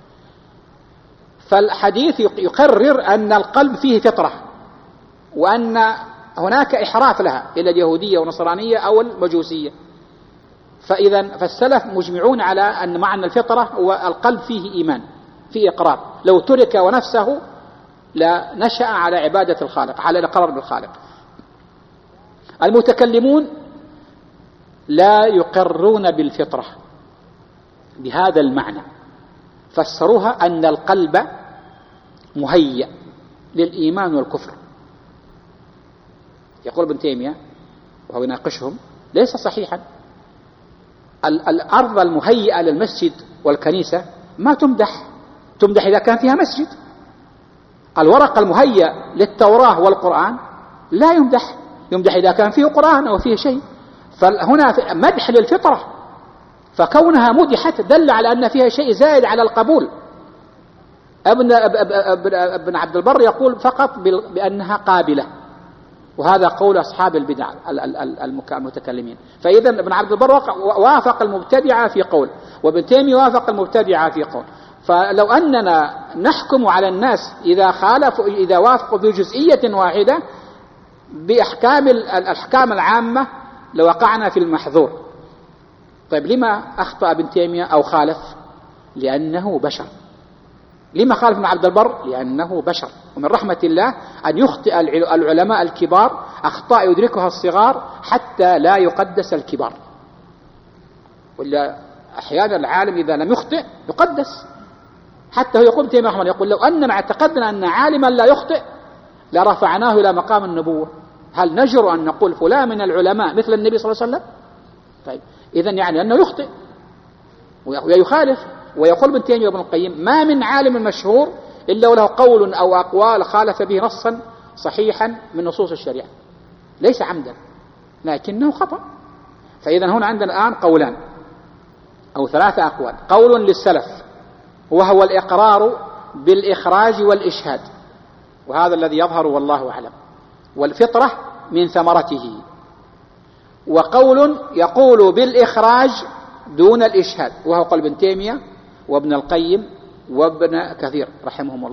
فالحديث يقرر أن القلب فيه فطرة، وأن هناك إحراف لها إلى اليهودية والنصرانية أو المجوسية. فالسلف مجمعون على أن معنى الفطرة هو القلب فيه إيمان، فيه إقرار. لو ترك ونفسه لنشأ على عبادة الخالق، على الإقرار بالخالق. المتكلمون لا يقرون بالفطرة بهذا المعنى، فسروها أن القلب مهيأ للإيمان والكفر. يقول ابن تيمية وهو يناقشهم: ليس صحيحا. الأرض المهيئة للمسجد والكنيسة ما تمدح إذا كان فيها مسجد. الورق المهيأ للتوراة والقرآن لا يمدح إذا كان فيه قرآن أو فيه شيء. فهنا مدح للفطرة، فكونها مدحت دل على أن فيها شيء زائد على القبول. ابن عبد البر يقول فقط بأنها قابلة، وهذا قول أصحاب البدع المتكلمين. فإذا ابن عبد البر وافق المبتدعة في قول، وابن تيمية وافق المبتدعة في قول. فلو أننا نحكم على الناس إذا وافقوا في جزئية واحدة بأحكام الأحكام العامة لوقعنا في المحظور. طيب لما أخطأ ابن تيمية أو خالف؟ لأنه بشر. لما خالف ابن عبد البر؟ لأنه بشر. ومن رحمة الله أن يخطئ العلماء الكبار أخطاء يدركها الصغار حتى لا يقدس الكبار. ولا أحيانا العالم إذا لم يخطئ يقدس. حتى هو يقول تيمية رحمه الله يقول لو أننا اعتقدنا أن عالما لا يخطئ لرفعناه إلى مقام النبوة. هل نجر أن نقول فلان من العلماء مثل النبي صلى الله عليه وسلم؟ طيب إذن يعني أنه يخطئ ويخالف. ويقول ابن تيمية وابن القيم ما من عالم مشهور إلا وله قول أو أقوال خالف به نصا صحيحا من نصوص الشريعة، ليس عمدا لكنه خطأ. فإذا هنا عندنا الآن قولان أو 3 أقوال. قول للسلف وهو الإقرار بالإخراج والإشهاد، وهذا الذي يظهر والله أعلم، والفطرة من ثمرته. وقول يقول بالإخراج دون الإشهاد، وهو قول ابن تيمية وابن القيم وابن كثير رحمهم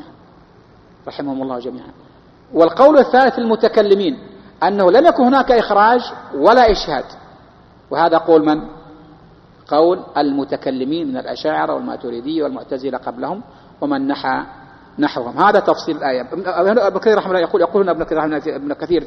الله جميعا. والقول الثالث المتكلمين أنه لم يكن هناك إخراج ولا إشهاد، وهذا قول من؟ قول المتكلمين من الأشاعرة والماتريدية والمعتزلة قبلهم ومن نحوهم. هذا تفصيل الآية. ابن كثير رحمه الله يقول ابن كثير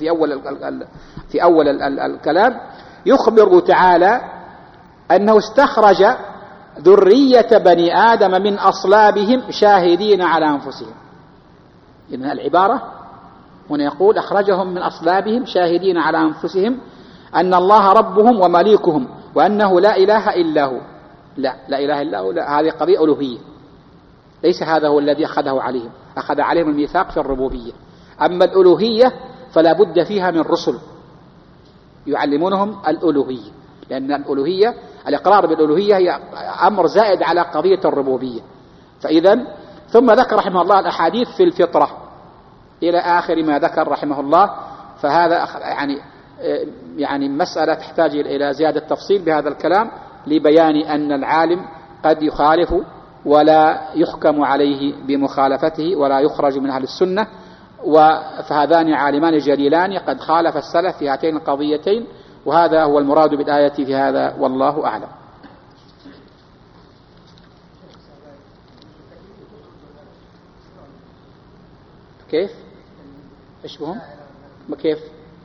في أول الكلام يخبر تعالى أنه استخرج ذرية بني آدم من أصلابهم شاهدين على أنفسهم. إن العبارة هنا يقول أخرجهم من أصلابهم شاهدين على أنفسهم أن الله ربهم ومليكهم وأنه لا إله إلا هو. لا إله إلا هو، هذه قضية ألوهية، ليس هذا هو الذي أخذ عليهم الميثاق في الربوبية. أما الألوهية فلا بد فيها من رسل يعلمونهم الألوهية، لأن الألوهية الإقرار بالألوهية هي أمر زائد على قضية الربوبية. فإذا ثم ذكر رحمه الله الأحاديث في الفطرة إلى آخر ما ذكر رحمه الله. فهذا يعني مسألة تحتاج إلى زيادة تفصيل بهذا الكلام لبيان أن العالم قد يخالف ولا يحكم عليه بمخالفته ولا يخرج من أهل السنة. فهذان عالمان جليلان قد خالف السلف في هاتين القضيتين، وهذا هو المراد بالآية في هذا والله أعلم. كيف؟ إيش بهم؟ كيف؟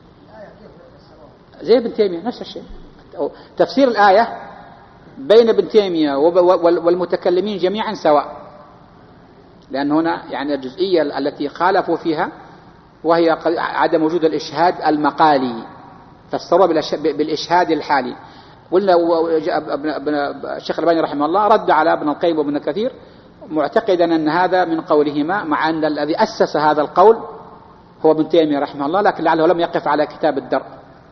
زي ابن تيمية نفس الشيء. تفسير الآية بين ابن تيمية والمتكلمين جميعا سواء، لأن هنا يعني الجزئية التي خالفوا فيها وهي عدم وجود الإشهاد المقالي، فسروا بالإشهاد الحالي. قلنا الشيخ الألباني رحمه الله رد على ابن القيم وابن كثير معتقدا أن هذا من قولهما، مع أن الذي أسس هذا القول هو ابن تيمية رحمه الله، لكن لعله لم يقف على كتاب الدرء.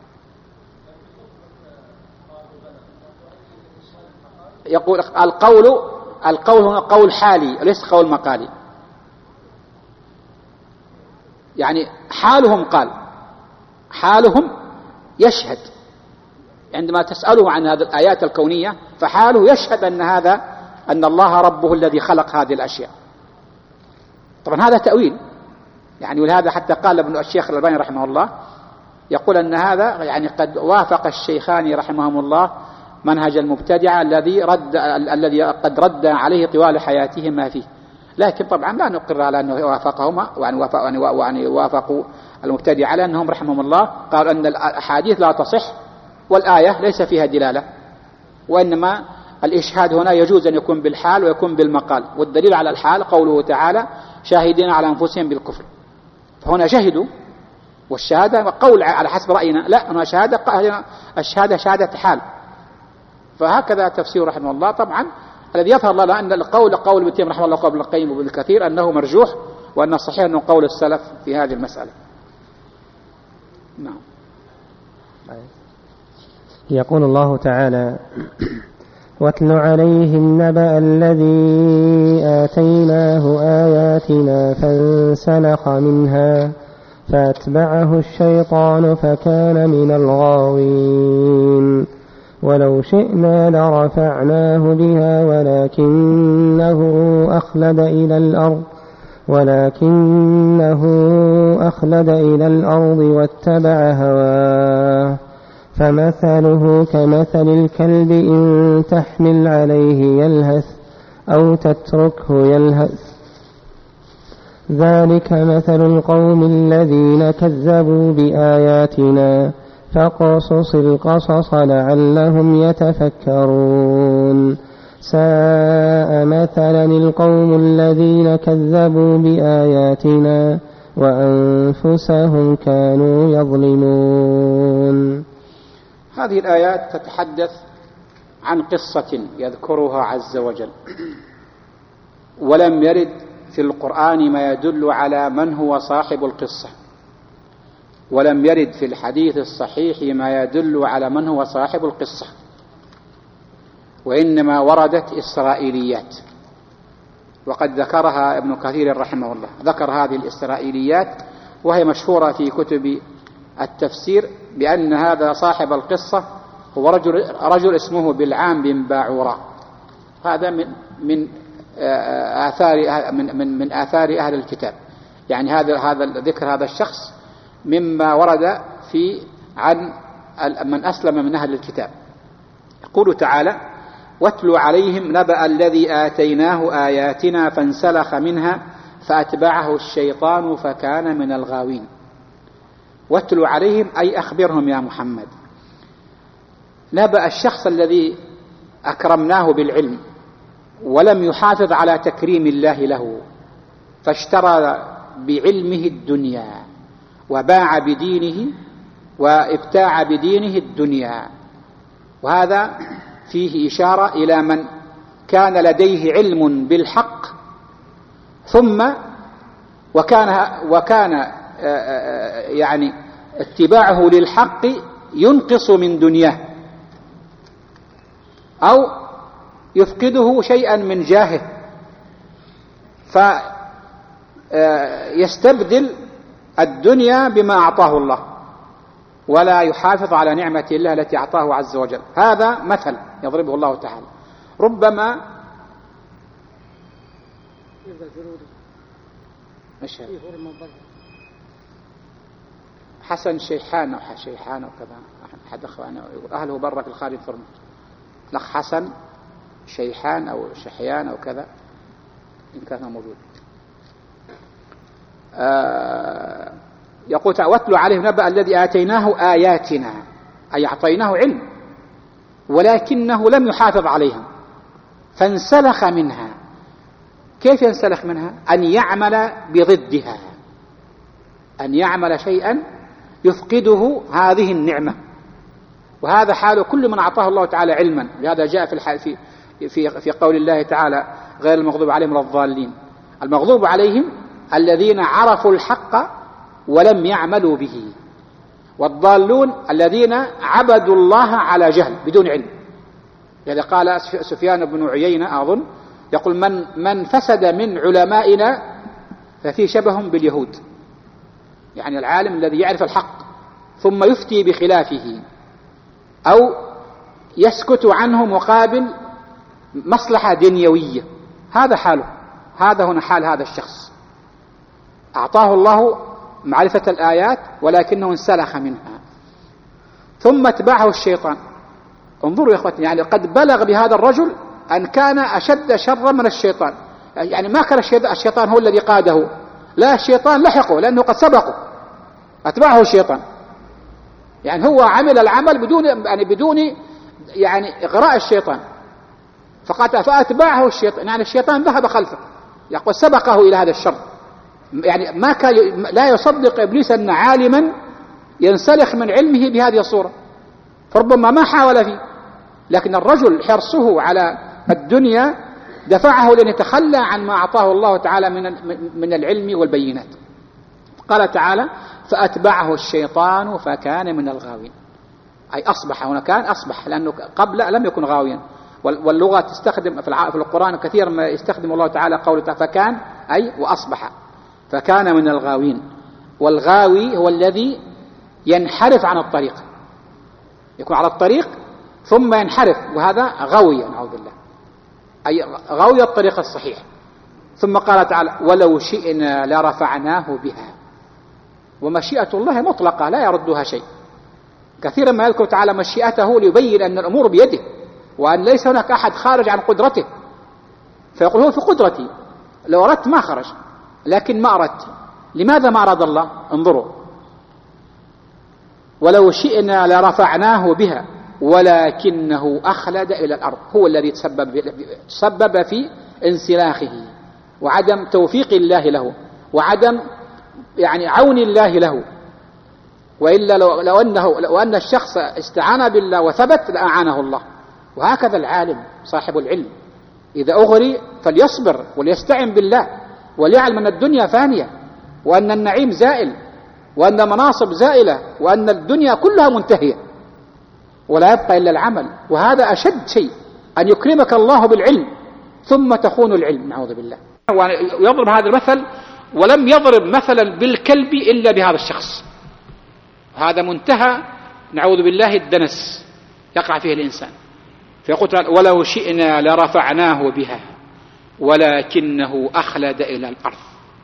يقول القول هنا قول حالي وليس قول مقالي، يعني حالهم يشهد عندما تسأله عن هذه الآيات الكونية، فحاله يشهد أن الله ربه الذي خلق هذه الأشياء. طبعا هذا تأويل يعني، ولهذا حتى قال ابن الشيخ الألباني رحمه الله يقول أن هذا يعني قد وافق الشيخان رحمهم الله منهج المبتدعة الذي قد رد عليه طوال حياتهما فيه. لكن طبعا لا نقر على أنه وافقهما وأن وافقوا المبتدعة على أنهم رحمهم الله قالوا أن الأحاديث لا تصح والآية ليس فيها دلالة، وإنما الإشهاد هنا يجوز أن يكون بالحال ويكون بالمقال، والدليل على الحال قوله تعالى شاهدين على أنفسهم بالكفر. فهنا شهدوا، والشهادة قول على حسب رأينا، لا هنا الشهادة شهادة حال. فهكذا تفسير رحمه الله. طبعا الذي يظهر لنا أن القول قول ابن تيمية رحمه الله وقول ابن القيم وابن كثير أنه مرجوح، وأن الصحيح أنه قول السلف في هذه المسألة. نعم. يقول الله تعالى واتل عليهم نبأ الذي آتيناه آياتنا فانسلخ منها فأتبعه الشيطان فكان من الغاوين ولو شئنا لرفعناه بها ولكنه أخلد إلى الأرض واتبع هواه فمثله كمثل الكلب إن تحمل عليه يلهث أو تتركه يلهث ذلك مثل القوم الذين كذبوا بآياتنا فاقصص القصص لعلهم يتفكرون ساء مثلا القوم الذين كذبوا بآياتنا وأنفسهم كانوا يظلمون. هذه الآيات تتحدث عن قصة يذكرها عز وجل، ولم يرد في القرآن ما يدل على من هو صاحب القصة، ولم يرد في الحديث الصحيح ما يدل على من هو صاحب القصة، وإنما وردت إسرائيليات، وقد ذكرها ابن كثير رحمه الله، ذكر هذه الإسرائيليات وهي مشهورة في كتب التفسير بأن هذا صاحب القصة هو رجل اسمه بلعام بن باعورة. هذا من آثار أهل الكتاب، يعني هذا ذكر هذا الشخص مما ورد عن من أسلم من أهل الكتاب. يقول تعالى: واتل عليهم نبأ الذي آتيناه آياتنا فانسلخ منها فأتبعه الشيطان فكان من الغاوين. واتل عليهم أي أخبرهم يا محمد نبأ الشخص الذي أكرمناه بالعلم ولم يحافظ على تكريم الله له، فاشترى بعلمه الدنيا وباع بدينه وابتاع بدينه الدنيا. وهذا فيه إشارة إلى من كان لديه علم بالحق ثم وكان يعني اتباعه للحق ينقص من دنياه أو يفقده شيئا من جاهه، فيستبدل الدنيا بما أعطاه الله ولا يحافظ على نعمة الله التي أعطاه عز وجل. هذا مثل يضربه الله تعالى. ربما حسن شيحان أو شيحان وكذا، أحد أخوانه يقول أهله برا في الخارج فرمت، الأخ حسن شيحان أو شحيان أو كذا إن كان موجود. يقول: واتل عليهم نبأ الذي آتيناه آياتنا، أي أعطيناه علم ولكنه لم يحافظ عليها فانسلخ منها. كيف ينسلخ منها؟ أن يعمل بضدها، أن يعمل شيئا يفقده هذه النعمة، وهذا حال كل من أعطاه الله تعالى علما. لهذا جاء في قول الله تعالى: غير المغضوب عليهم ولا الضالين. المغضوب عليهم الذين عرفوا الحق ولم يعملوا به، والضالون الذين عبدوا الله على جهل بدون علم. لذا قال سفيان بن عيينة أظن يقول: من فسد من علمائنا ففي شبه باليهود، يعني العالم الذي يعرف الحق ثم يفتي بخلافه أو يسكت عنه مقابل مصلحة دنيوية، هذا حاله. هذا هنا حال هذا الشخص، أعطاه الله معرفة الآيات ولكنه انسلخ منها ثم اتبعه الشيطان. انظروا يا أخوتي، يعني قد بلغ بهذا الرجل أن كان أشد شرا من الشيطان. يعني ما كان الشيطان هو الذي قاده، لا، الشيطان لحقه لأنه قد سبقه، أتبعه الشيطان. يعني هو عمل العمل بدون إغراء الشيطان، فأتبعه الشيطان، يعني الشيطان ذهب خلفه، يقول سبقه إلى هذا الشر. يعني ما كان لا يصدق إبليس أن عالما ينسلخ من علمه بهذه الصورة، فربما ما حاول فيه، لكن الرجل حرصه على الدنيا دفعه لأن يتخلى عن ما أعطاه الله تعالى من العلم والبينات. قال تعالى: فأتبعه الشيطان فكان من الغاوين، أي أصبح. هنا كان أصبح، لأنه قبل لم يكن غاويا، واللغة تستخدم في القرآن كثيرا ما يستخدم الله تعالى قوله فكان أي وأصبح، فكان من الغاوين. والغاوي هو الذي ينحرف عن الطريق، يكون على الطريق ثم ينحرف، وهذا غوي نعوذ بالله، أي غوي الطريق الصحيح. ثم قال تعالى ولو شئنا لرفعناه بها، ومشيئة الله مطلقة لا يردها شيء. كثيرا ما يذكر تعالى مشيئته ليبين أن الأمور بيده، وأن ليس هناك أحد خارج عن قدرته، فيقول هو في قدرتي، لو أردت ما خرج، لكن ما أردت. لماذا ما أراد الله؟ انظروا، ولو شئنا لرفعناه بها ولكنه أخلد إلى الأرض، هو الذي تسبب في انسلاخه وعدم توفيق الله له وعدم يعني عون الله له. وإلا لو أن الشخص استعان بالله وثبت لأعانه الله. وهكذا العالم صاحب العلم إذا أغري فليصبر وليستعن بالله، وليعلم أن الدنيا فانية، وأن النعيم زائل، وأن المناصب زائلة، وأن الدنيا كلها منتهية، ولا يبقى إلا العمل. وهذا أشد شيء، أن يكرمك الله بالعلم ثم تخون العلم، نعوذ بالله. ويضرب هذا المثل، ولم يضرب مثلا بالكلب إلا بهذا الشخص. هذا منتهى نعوذ بالله الدنس يقع فيه الإنسان. فيقول ولو شئنا لرفعناه بها ولكنه أخلد إلى الأرض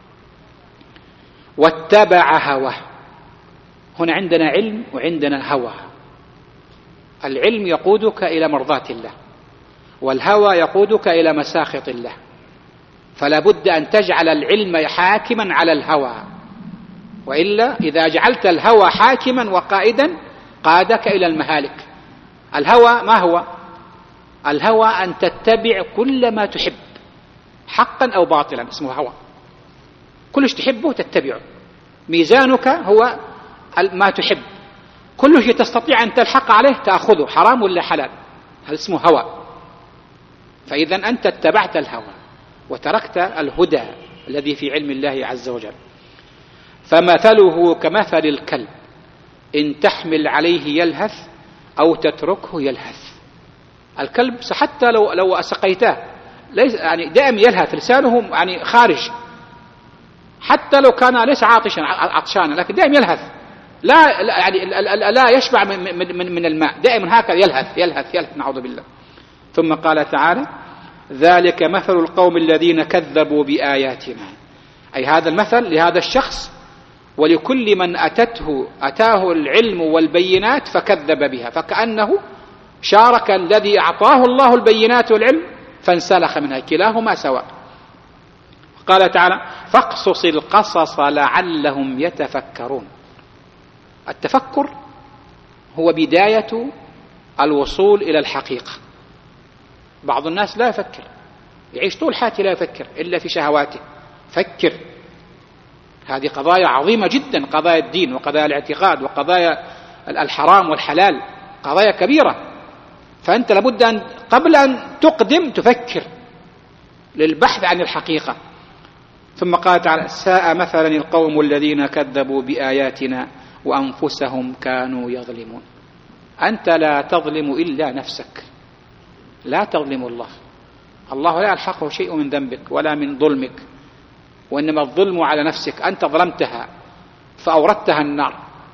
واتبع هواه. هنا عندنا علم وعندنا هوى. العلم يقودك إلى مرضاة الله، والهوى يقودك إلى مساخط الله. فلا بد أن تجعل العلم حاكما على الهوى، وإلا إذا جعلت الهوى حاكما وقائدا قادك إلى المهالك. الهوى ما هو؟ الهوى أن تتبع كل ما تحب حقا أو باطلا، اسمه هوى. كل شيء تحبه تتبعه، ميزانك هو ما تحب، كل شيء تستطيع أن تلحق عليه تأخذه، حرام ولا حلال، هذا اسمه هوى. فإذا أنت اتبعت الهوى وتركت الهدى الذي في علم الله عز وجل. فمثله كمثل الكلب إن تحمل عليه يلهث أو تتركه يلهث. الكلب حتى لو سقيته ليس يعني دائم يلهث، لسانه يعني خارج، حتى لو كان ليس عطشانا لكن دائم يلهث، لا يشبع من الماء، دائما هكذا يلهث نعوذ بالله. ثم قال تعالى ذلك مثل القوم الذين كذبوا بآياتنا، أي هذا المثل لهذا الشخص ولكل من أتاه العلم والبينات فكذب بها، فكأنه شارك الذي أعطاه الله البينات والعلم فانسلخ منها، كلاهما سواء. قال تعالى فاقصص القصص لعلهم يتفكرون. التفكر هو بداية الوصول إلى الحقيقة. بعض الناس لا يفكر، يعيش طول حياته لا يفكر إلا في شهواته. فكر، هذه قضايا عظيمة جدا، قضايا الدين وقضايا الاعتقاد وقضايا الحرام والحلال، قضايا كبيرة. فأنت لابد أن قبل أن تقدم تفكر للبحث عن الحقيقة. ثم قال تعالى ساء مثلا القوم الذين كذبوا بآياتنا وأنفسهم كانوا يظلمون. أنت لا تظلم إلا نفسك، لا تظلم الله. الله لا يلحقه شيء من ذنبك ولا من ظلمك، وإنما الظلم على نفسك. أنت ظلمتها فأوردتها النار،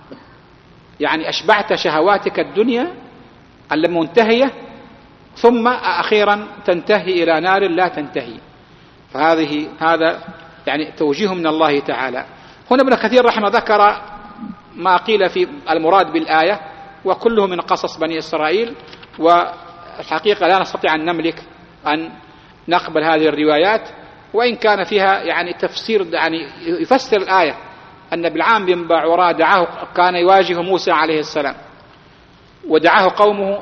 يعني أشبعت شهواتك الدنيا المنتهية ثم أخيرا تنتهي إلى نار لا تنتهي. هذا يعني توجيه من الله تعالى. هنا ابن كثير رحمه ذكر ما قيل في المراد بالآية، وكله من قصص بني إسرائيل، والحقيقة لا نستطيع أن نملك أن نقبل هذه الروايات، وإن كان فيها يعني تفسير يعني يفسر الآية. أن بلعام بن باعوراء دعاه، كان يواجه موسى عليه السلام، ودعاه قومه،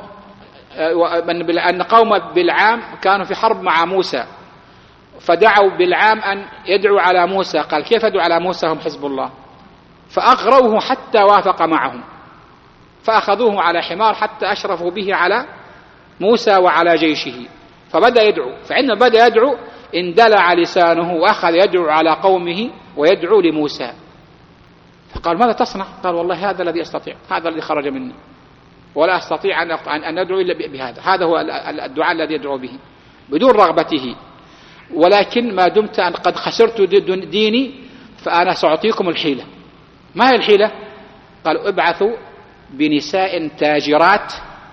أن قوم بلعام كانوا في حرب مع موسى، فدعوا بلعام أن يدعو على موسى. قال كيف أدعو على موسى هم حزب الله؟ فأغروه حتى وافق معهم، فأخذوه على حمار حتى أشرفوا به على موسى وعلى جيشه، فبدأ يدعو. فعندما بدأ يدعو اندلع لسانه وأخذ يدعو على قومه ويدعو لموسى. فقال ماذا تصنع؟ قال والله هذا الذي أستطيع، هذا الذي خرج مني. ولا أستطيع أن أدعو إلا بهذا. هذا هو الدعاء الذي يدعو به بدون رغبته. ولكن ما دمت أن قد خسرت ديني فأنا سأعطيكم الحيلة. ما هي الحيلة؟ قالوا ابعثوا بنساء تاجرات،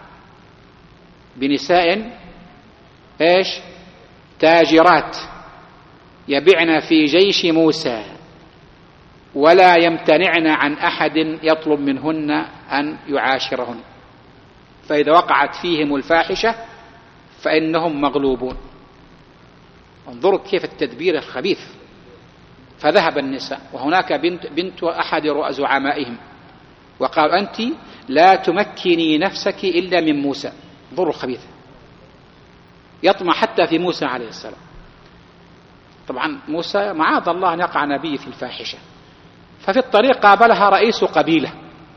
بنساء ايش؟ تاجرات يبيعن في جيش موسى ولا يمتنعن عن أحد يطلب منهن أن يعاشرهن، فإذا وقعت فيهم الفاحشة فإنهم مغلوبون. انظروا كيف التدبير الخبيث. فذهب النساء، وهناك بنت أحد زعمائهم، وقال أنت لا تمكني نفسك إلا من موسى. انظروا الخبيث، يطمع حتى في موسى عليه السلام. طبعا موسى معاذ الله أن يقع نبي في الفاحشة. ففي الطريق قابلها رئيس قبيلة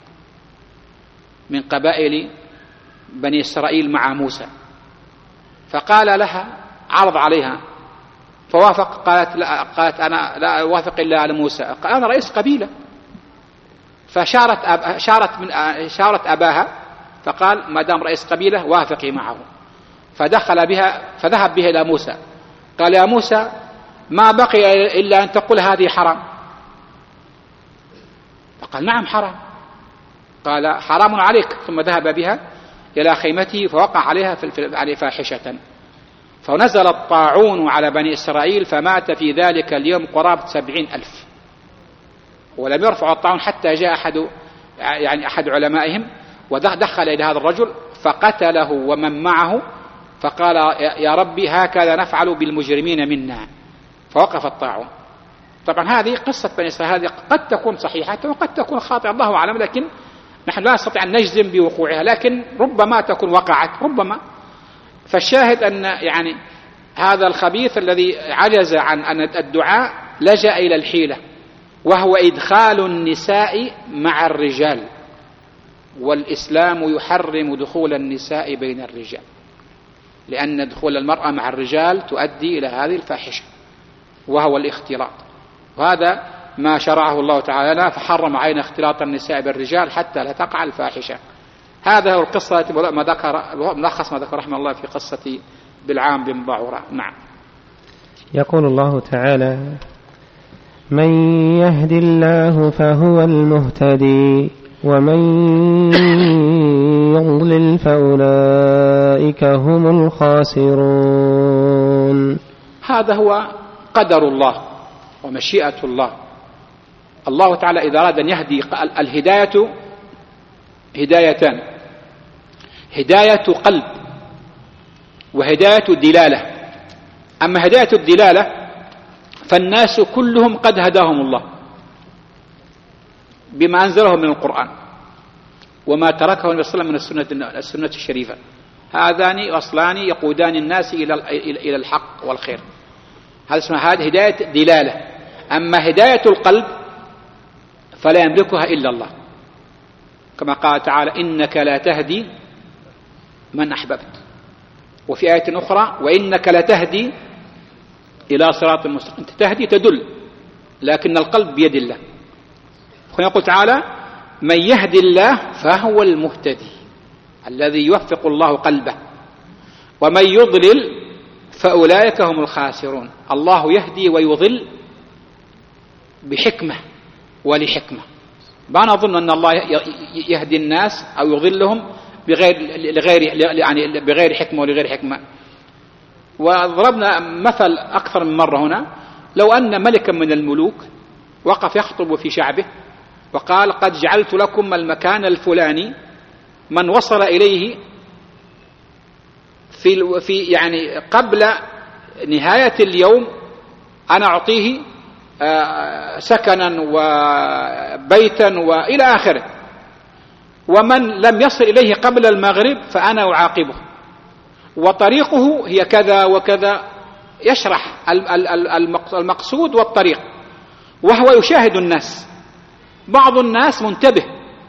من قبائل بني إسرائيل مع موسى، فقال لها، عرض عليها فوافق. قالت أنا لا أوافق إلا على موسى، قال أنا رئيس قبيلة. فشارت أباها، فقال ما دام رئيس قبيلة وافقي معه. فذهب بها إلى موسى، قال يا موسى ما بقي إلا أن تقول هذه حرام. فقال نعم حرام. قال حرام عليك. ثم ذهب بها إلى خيمته فوقع عليها عليه فاحشة، فنزل الطاعون على بني إسرائيل فمات في ذلك اليوم قرابة 70,000. ولم يرفع الطاعون حتى جاء أحد علمائهم ودخل إلى هذا الرجل فقتله ومن معه، فقال يا ربي هكذا نفعل بالمجرمين منا، فوقف الطاعون. طبعا هذه قصة بني إسرائيل، هذه قد تكون صحيحة وقد تكون خاطئة، الله أعلم، لكن نحن لا نستطيع أن نجزم بوقوعها، لكن ربما تكون وقعت ربما. فالشاهد أن هذا الخبيث الذي عجز عن الدعاء لجأ إلى الحيلة، وهو إدخال النساء مع الرجال، والإسلام يحرم دخول النساء بين الرجال، لأن دخول المرأة مع الرجال تؤدي إلى هذه الفاحشة وهو الاختلاط. وهذا ما شرعه الله تعالى لنا، فحرم علينا اختلاط النساء بالرجال حتى لا تقع الفاحشة. هذا هو القصة ملخص ما ذكر رحمه الله في قصة بلعام بن بعورة. نعم. يقول الله تعالى من يهد الله فهو المهتدي ومن يضلل فأولئك هم الخاسرون. هذا هو قدر الله ومشيئة الله. الله تعالى إذا أراد أن يهدي، الهداية هدايتان: هداية قلب وهداية الدلالة. أما هداية الدلالة فالناس كلهم قد هداهم الله بما أنزله من القرآن وما تركه النبي صلى الله عليه وسلم من السنة الشريفة. هذان أصلان يقودان الناس إلى الحق والخير. هذا اسمها هداية دلالة. أما هداية القلب فلا يملكها إلا الله، كما قال تعالى إنك لا تهدي من أحببت. وفي آية أخرى وإنك لا تهدي إلى صراط المستقيم. أنت تهدي تدل، لكن القلب بيد الله. يقول تعالى من يهدي الله فهو المهتدي الذي يوفق الله قلبه، ومن يضلل فأولئك هم الخاسرون. الله يهدي ويضل بحكمة ولحكمة. ما نظن أن الله يهدي الناس أو يضلهم بغير حكمة ولغير حكمة. وضربنا مثل أكثر من مرة هنا. لو أن ملكا من الملوك وقف يخطب في شعبه وقال قد جعلت لكم المكان الفلاني، من وصل إليه في قبل نهاية اليوم أنا أعطيه سكنا وبيتا وإلى آخره، ومن لم يصل إليه قبل المغرب فأنا أعاقبه، وطريقه هي كذا وكذا. يشرح المقصود والطريق وهو يشاهد الناس. بعض الناس منتبه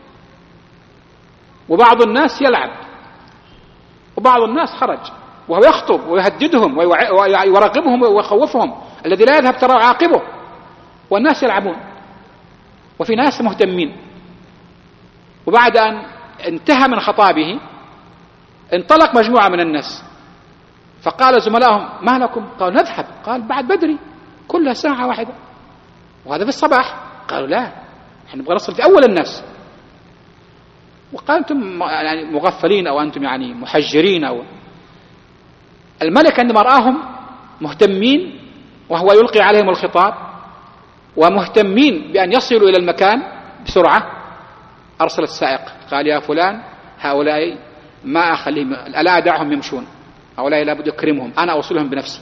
وبعض الناس يلعب وبعض الناس خرج وهو يخطب ويهددهم ويرغبهم ويخوفهم. الذي لا يذهب ترى عاقبه، والناس يلعبون وفي ناس مهتمين. وبعد أن انتهى من خطابه انطلق مجموعة من الناس، فقال زملائهم ما لكم؟ قالوا نذهب. قال بعد بدري، كلها ساعة واحدة، وهذا في الصباح. قالوا لا، نحن نبغى نصل في أول الناس. وقال أنتم يعني مغفلين، أو أنتم يعني محجرين. أو الملك عندما رآهم مهتمين وهو يلقي عليهم الخطاب ومهتمين بأن يصلوا إلى المكان بسرعة، أرسل السائق قال يا فلان هؤلاء ما أخليهم، ألا أدعهم يمشون، هؤلاء لابد أكرمهم، أنا أوصلهم بنفسي.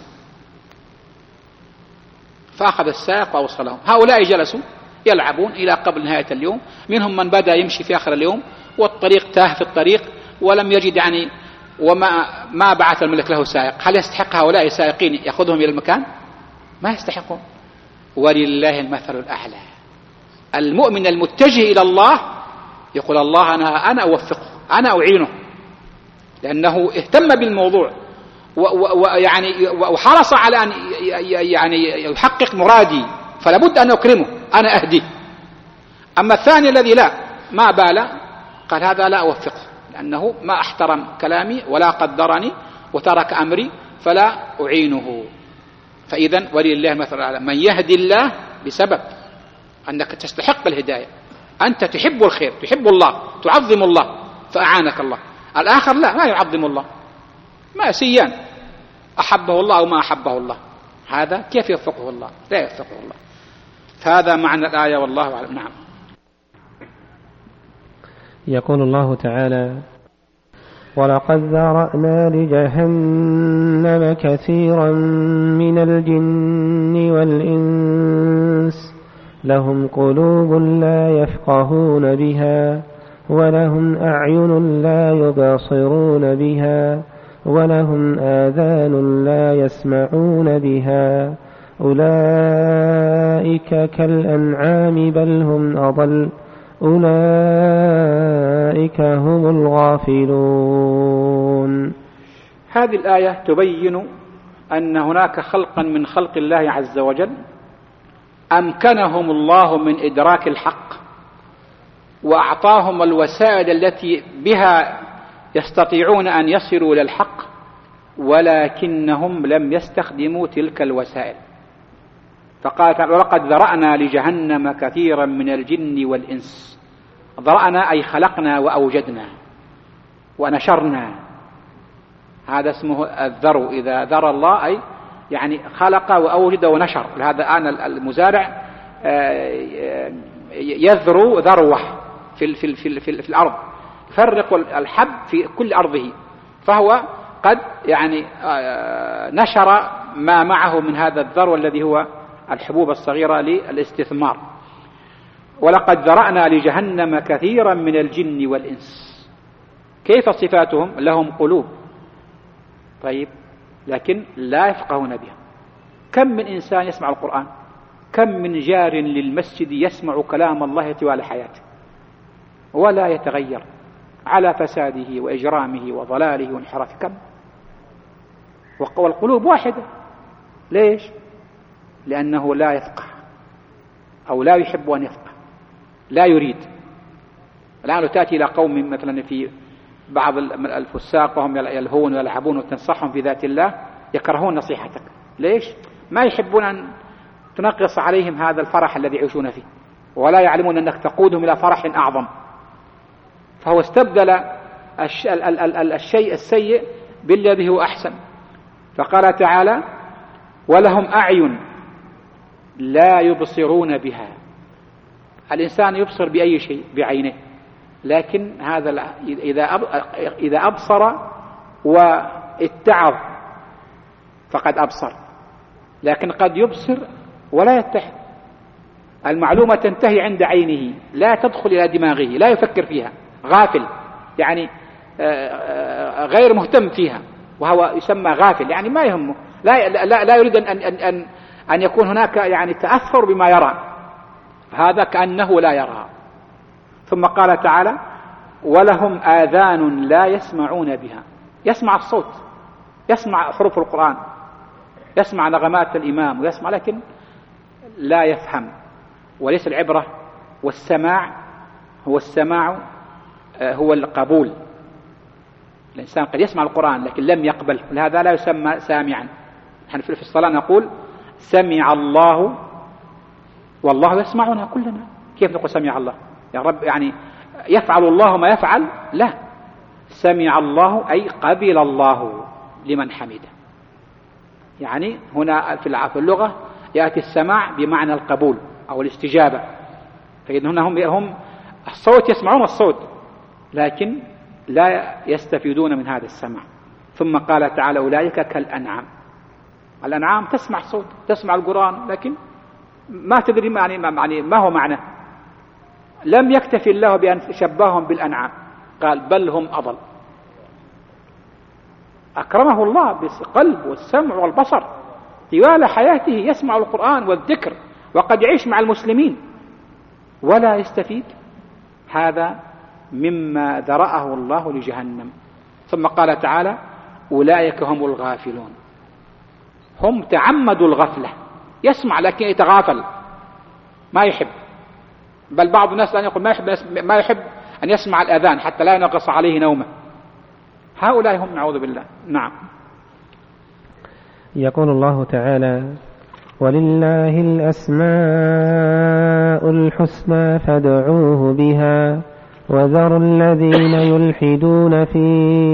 فأخذ السائق وأوصلهم. هؤلاء جلسوا يلعبون إلى قبل نهاية اليوم، منهم من بدأ يمشي في آخر اليوم والطريق تاه في الطريق ولم يجد يعني، وما بعث الملك له سائق. هل يستحق هؤلاء السائقين يأخذهم إلى المكان؟ ما يستحقون. ولله المثل الأعلى. المؤمن المتجه إلى الله يقول الله أنا أوفقه، أنا أعينه، لأنه اهتم بالموضوع ويعني وحرص على أن يعني يحقق مرادي، فلا بد أن أكرمه، أنا أهديه. أما الثاني الذي لا ما بال، قال هذا لا أوفقه، لأنه ما احترم كلامي ولا قدرني وترك أمري، فلا أعينه. فإذن ولله المثل الأعلى. من يهدي الله بسبب أنك تستحق الهداية، أنت تحب الخير، تحب الله، تعظم الله، فأعانك الله. الآخر لا، ما يعظم الله، ما سيان، أحبه الله أو ما أحبه الله، هذا كيف يوفقه الله؟ لا يوفقه الله. فهذا معنى الآية والله أعلم. نعم. يقول الله تعالى ولقد ذرأنا لجهنم كثيرا من الجن والإنس لهم قلوب لا يفقهون بها ولهم أعين لا يبصرون بها ولهم آذان لا يسمعون بها أولئك كالأنعام بل هم أضل أولئك هم الغافلون. هذه الآية تبين أن هناك خلقا من خلق الله عز وجل أمكنهم الله من إدراك الحق وأعطاهم الوسائل التي بها يستطيعون أن يصلوا إلى الحق، ولكنهم لم يستخدموا تلك الوسائل. فقال تعالى ولقد ذرأنا لجهنم كثيرا من الجن والإنس. ذرأنا أي خلقنا وأوجدنا ونشرنا، هذا اسمه الذرو. إذا ذرى الله أي يعني خلق وأوجد ونشر. هذا آن المزارع يذرو ذروة في الأرض، يفرق الحب في كل أرضه، فهو قد يعني نشر ما معه من هذا الذرو الذي هو الحبوب الصغيرة للاستثمار. ولقد ذرأنا لجهنم كثيرا من الجن والإنس. كيف صفاتهم؟ لهم قلوب، طيب، لكن لا يفقهون بها. كم من إنسان يسمع القرآن، كم من جار للمسجد يسمع كلام الله طوال حياته ولا يتغير على فساده وإجرامه وضلاله وانحرافه، كم؟ والقلوب واحدة. ليش؟ لأنه لا يفقه أو لا يحب أن يفقه، لا يريد. الآن تأتي إلى قوم مثلا في بعض الفساق وهم يلهون ويلعبون وتنصحهم في ذات الله، يكرهون نصيحتك. ليش؟ ما يحبون أن تنقص عليهم هذا الفرح الذي يعيشون فيه، ولا يعلمون أنك تقودهم إلى فرح أعظم. فهو استبدل الشيء السيء بالذي هو أحسن. فقال تعالى ولهم أعين لا يبصرون بها. الإنسان يبصر بأي شيء بعينه، لكن هذا إذا أبصر واتعظ فقد أبصر، لكن قد يبصر ولا يتعظ. المعلومة تنتهي عند عينه، لا تدخل إلى دماغه، لا يفكر فيها، غافل يعني غير مهتم فيها، وهو يسمى غافل يعني ما يهمه، لا يريد أن يكون هناك يعني تأثر بما يرى، هذا كأنه لا يرى. ثم قال تعالى ولهم آذان لا يسمعون بها. يسمع الصوت، يسمع حروف القرآن، يسمع نغمات الإمام ويسمع، لكن لا يفهم. وليس العبرة والسماع هو السماع هو القبول. الإنسان قد يسمع القرآن لكن لم يقبل، لهذا لا يسمى سامعا. نحن في الصلاة نقول سمع الله والله يسمعنا كلنا. كيف نقول سمع الله يا رب؟ يعني يفعل الله ما يفعل؟ لا، سمع الله أي قبل الله لمن حمده. يعني هنا في اللغة يأتي السماع بمعنى القبول أو الاستجابة. فإن هنا هم الصوت يسمعون الصوت لكن لا يستفيدون من هذا السمع. ثم قال تعالى أولئك كالأنعام. الأنعام تسمع الصوت، تسمع القرآن، لكن ما تدري ما هو معنى. لم يكتفي الله بأن شبههم بالأنعام، قال بل هم أضل. أكرمه الله بالقلب والسمع والبصر، طوال حياته يسمع القرآن والذكر وقد يعيش مع المسلمين ولا يستفيد. هذا مما ذرأه الله لجهنم. ثم قال تعالى أولئك هم الغافلون. هم تعمدوا الغفلة، يسمع لكن يتغافل، ما يحب. بل بعض الناس الآن يقول ما يحب أن يسمع الأذان حتى لا ينقص عليه نومه. هؤلاء هم، نعوذ بالله. نعم. يقول الله تعالى ولله الأسماء الحسنى فادعوه بها وذروا الذين يلحدون في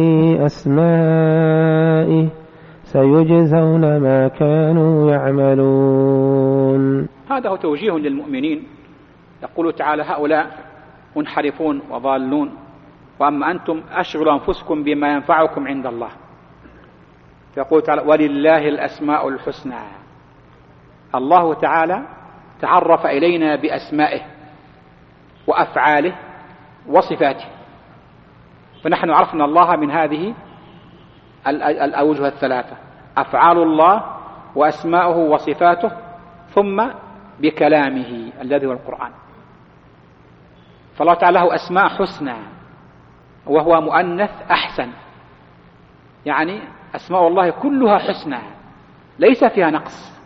أسمائه سيجزون ما كانوا يعملون. هذا هو توجيه للمؤمنين. يقول تعالى هؤلاء منحرفون وضالون، وأما أنتم أشغلوا أنفسكم بما ينفعكم عند الله. يقول تعالى ولله الأسماء الحسنى. الله تعالى تعرف إلينا بأسمائه وأفعاله وصفاته، فنحن عرفنا الله من هذه الأوجه الثلاثة: أفعال الله وأسماؤه وصفاته، ثم بكلامه الذي هو القرآن. فالله تعالى له أسماء حسنى وهو مؤنث أحسن، يعني أسماء الله كلها حسنى ليس فيها نقص.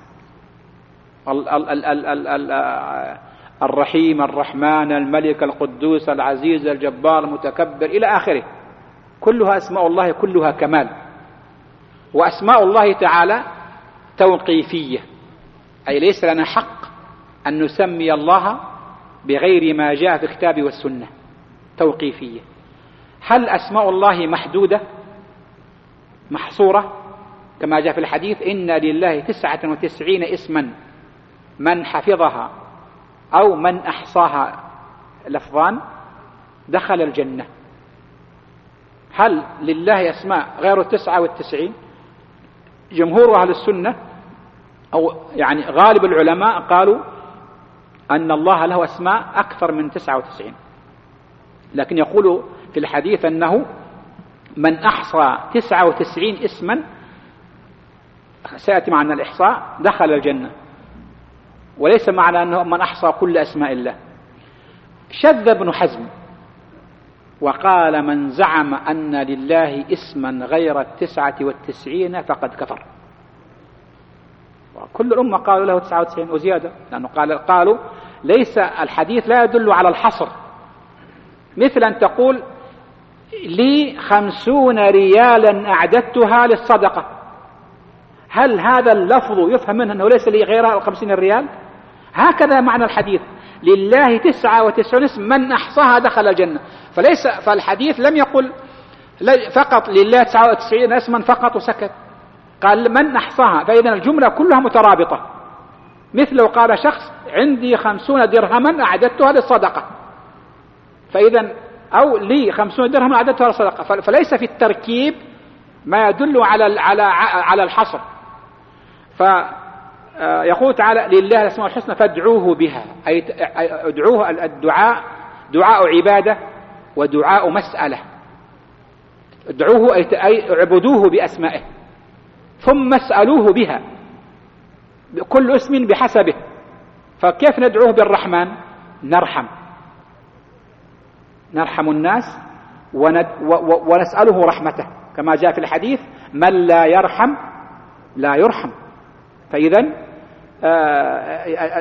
الرحيم، الرحمن، الملك، القدوس، العزيز، الجبار، المتكبر إلى آخره، كلها أسماء الله كلها كمال. وأسماء الله تعالى توقيفية، أي ليس لنا حق أن نسمي الله بغير ما جاء في الكتاب والسنة، توقيفية. هل أسماء الله محدودة محصورة كما جاء في الحديث إن لله 99 اسما من حفظها أو من أحصاها لفظان دخل الجنة؟ هل لله أسماء غير 99؟ جمهور أهل السنة أو يعني غالب العلماء قالوا أن الله له أسماء أكثر من 99، لكن يقول في الحديث أنه من أحصى 99 اسما، سيأتي معنا الإحصاء، دخل الجنة، وليس معنى أنه من أحصى كل أسماء الله. شذ ابن حزم وقال من زعم أن لله اسما غير 99 فقد كفر. وكل الأمة قالوا له 99 وزيادة، لأنه قالوا ليس الحديث لا يدل على الحصر، مثل أن تقول لي 50 ريالا أعددتها للصدقة، هل هذا اللفظ يفهم منه أنه ليس لي غير 50 ريال؟ هكذا معنى الحديث، لله 99 اسم من أحصاها دخل الجنة. فالحديث لم يقل فقط لله 99 اسما فقط وسكت، قال من أحصاها، فإذا الجملة كلها مترابطة. مثل لو قال شخص عندي 50 درهما أعددتها للصدقة، فإذا أو لي 50 درهما أعددتها للصدقة، فليس في التركيب ما يدل على الحصر. فيقول تعالى لله الأسماء الحسنى فادعوه بها، أي ادعوه. الدعاء دعاء عبادة ودعاء مسألة. ادعوه أي اعبدوه بأسمائه، ثم اسألوه بها، كل اسم بحسبه. فكيف ندعوه بالرحمن؟ نرحم الناس ونسأله رحمته، كما جاء في الحديث من لا يرحم لا يرحم. فإذا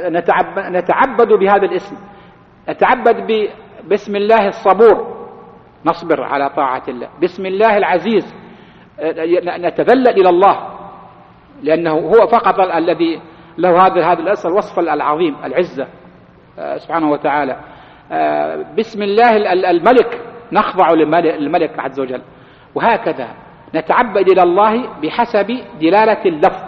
نتعبد بهذا الاسم، نتعبد باسم الله الصبور، نصبر على طاعة الله. بسم الله العزيز نتذلل إلى الله، لأنه هو فقط الذي له هذا الوصف العظيم، العزة سبحانه وتعالى. بسم الله الملك نخضع للملك عز وجل. وهكذا نتعبد إلى الله بحسب دلالة اللفظ،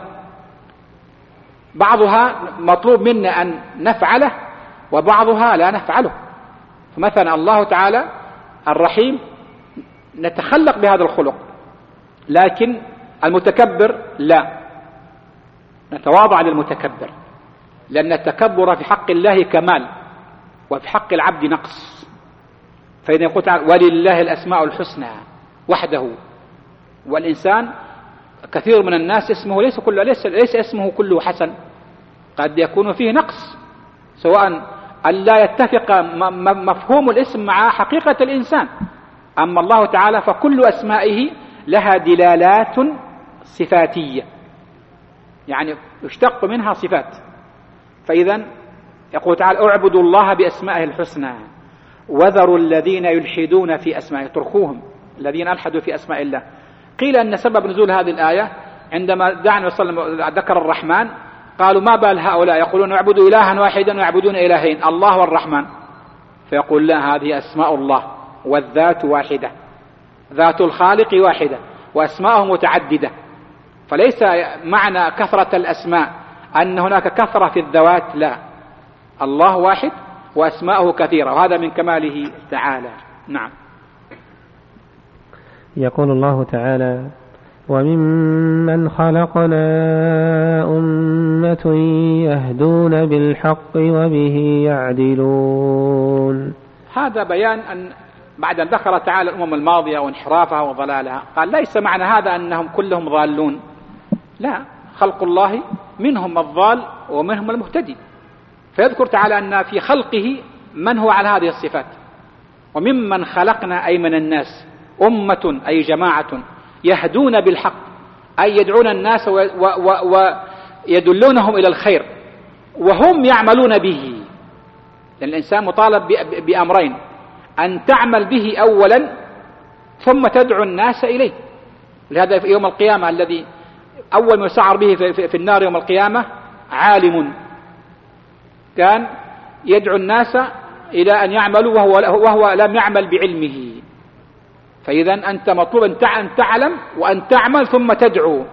بعضها مطلوب منا أن نفعله وبعضها لا نفعله. فمثلا الله تعالى الرحيم نتخلق بهذا الخلق، لكن المتكبر لا نتواضع للمتكبر، لأن التكبر في حق الله كمال وفي حق العبد نقص. فإذا يقول تعالى ولله الأسماء الحسنى وحده، والإنسان كثير من الناس اسمه ليس اسمه كله حسن، قد يكون فيه نقص، سواء أن لا يتفق مفهوم الاسم مع حقيقة الإنسان. أما الله تعالى فكل أسمائه لها دلالات صفاتية، يعني يشتق منها صفات. فإذا يقول تعالى اعبدوا الله بأسمائه الحسنى وذروا الذين يلحدون في أسمائه، اتركوهم الذين ألحدوا في أسماء الله. قيل أن سبب نزول هذه الآية عندما دعا صلى الله عليه وسلم ذكر الرحمن، قالوا ما بال هؤلاء يقولون يعبدوا إلها واحدا ويعبدون إلهين، الله والرحمن. فيقول لا، هذه أسماء الله والذات واحدة، ذات الخالق واحدة وأسماءه متعددة. فليس معنى كثرة الأسماء أن هناك كثرة في الذوات، لا، الله واحد وأسماءه كثيرة، وهذا من كماله تعالى. نعم. يقول الله تعالى وممن خلقنا أمة يهدون بالحق وبه يعدلون. هذا بيان أن بعد أن ذكر تعالى الأمم الماضية وانحرافها وضلالها، قال ليس معنى هذا أنهم كلهم ضالون، لا، خلق الله منهم الضال ومنهم المهتدي. فيذكر تعالى أن في خلقه من هو على هذه الصفات. وممن خلقنا أي من الناس أمة أي جماعة يهدون بالحق، أي يدعون الناس ويدلونهم إلى الخير وهم يعملون به. لأن الإنسان مطالب بأمرين، أن تعمل به أولا ثم تدعو الناس إليه. لهذا في يوم القيامة الذي أول ما يسعر به في النار يوم القيامة عالم كان يدعو الناس إلى أن يعملوا وهو لم يعمل بعلمه. فإذا أنت مطلوب أن تعلم وأن تعمل ثم تدعو.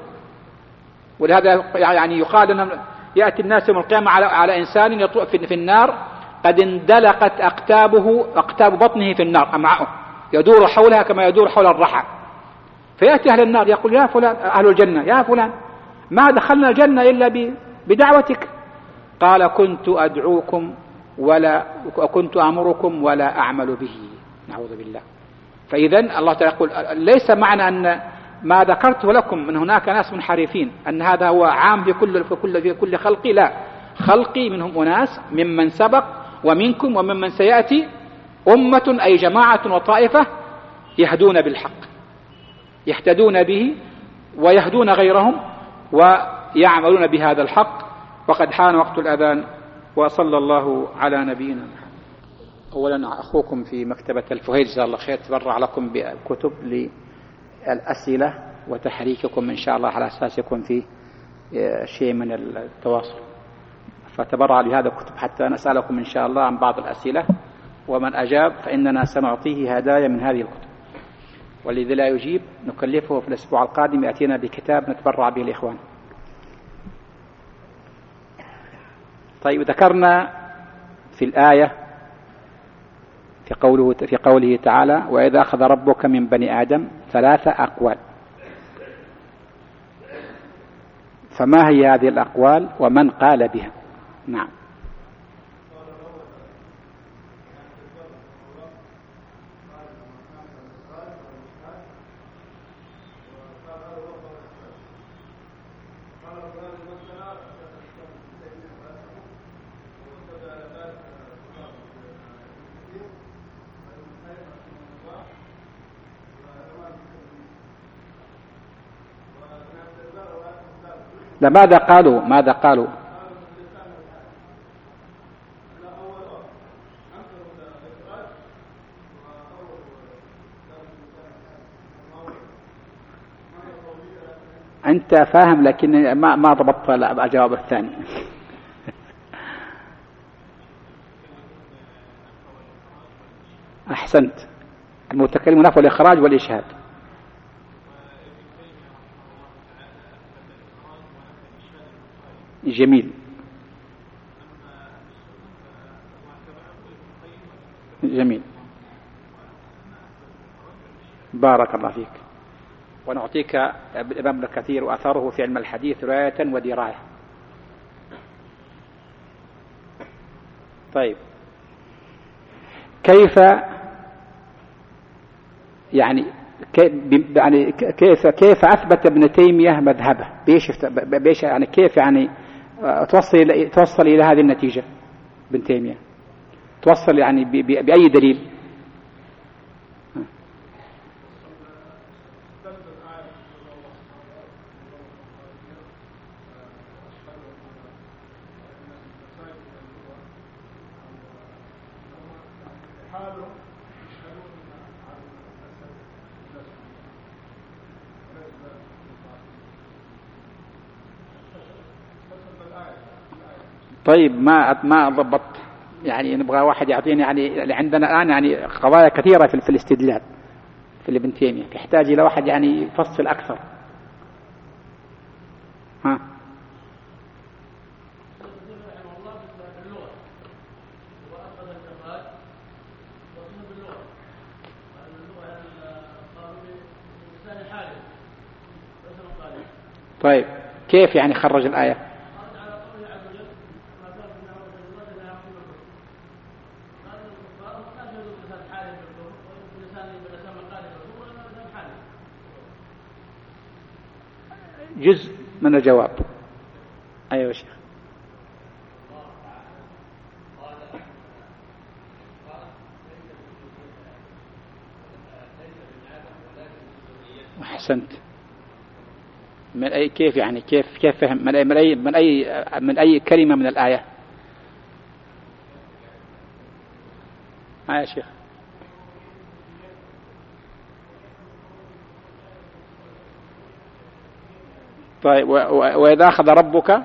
ولهذا يعني يقال أن يأتي الناس يوم القيامة على إنسان في النار قد اندلقت أقتاب بطنه في النار، أمعاؤه يدور حولها كما يدور حول الرحى. فيأتي أهل النار يقول يا فلان، أهل الجنة يا فلان ما دخلنا الجنة إلا بدعوتك. قال كنت أدعوكم وكنت أمركم ولا أعمل به، نعوذ بالله. فإذا الله تعالى يقول ليس معنى أن ما ذكرته لكم من هناك ناس منحرفين أن هذا هو عام في كل خلقي، لا، خلقي منهم أناس ممن سبق ومنكم وممن سيأتي أمة أي جماعة وطائفة يهدون بالحق، يهتدون به ويهدون غيرهم ويعملون بهذا الحق. وقد حان وقت الأذان، وصلى الله على نبينا محمد. أولا أخوكم في مكتبة الفهيد جزاه الله خير تبرع لكم بكتب للأسئلة وتحريككم إن شاء الله على أساس يكون فيه شيء من التواصل، فتبرع لهذا الكتب حتى نسألكم إن شاء الله عن بعض الأسئلة، ومن أجاب فإننا سنعطيه هدايا من هذه الكتب، والذي لا يجيب نكلفه في الأسبوع القادم يأتينا بكتاب نتبرع به الإخوان. طيب، ذكرنا في الآية في قوله تعالى وإذا أخذ ربك من بني آدم 3 أقوال. فما هي هذه الأقوال ومن قال بها؟ نعم. لا، ماذا قالوا؟ أنت فاهم لكن ما ضبطت الجواب الثاني. أحسنت، المتكلم نفى الإخراج والإشهاد. جميل جميل، بارك الله فيك. ونعطيك الإمام ابن كثير وأثره في علم الحديث رواية ودراية. طيب، كيف يعني كيف أثبت ابن تيمية مذهبه؟ بيش يعني كيف يعني توصل إلى هذه النتيجة ابن تيمية؟ توصل يعني بأي دليل؟ طيب، ما ضبط يعني. نبغى واحد يعطينا يعني، عندنا الآن يعني قضايا كثيرة في الاستدلال في ابن تيمية، يحتاج إلى واحد يعني يفصل أكثر. ها، طيب كيف يعني خرج الآية؟ جزء من الجواب. أيوة يا شيخ. أحسنت. من أي كيف يعني كيف فهم من أي كلمة من الآية؟ يا شيخ. طيب، وإذا أخذ ربك.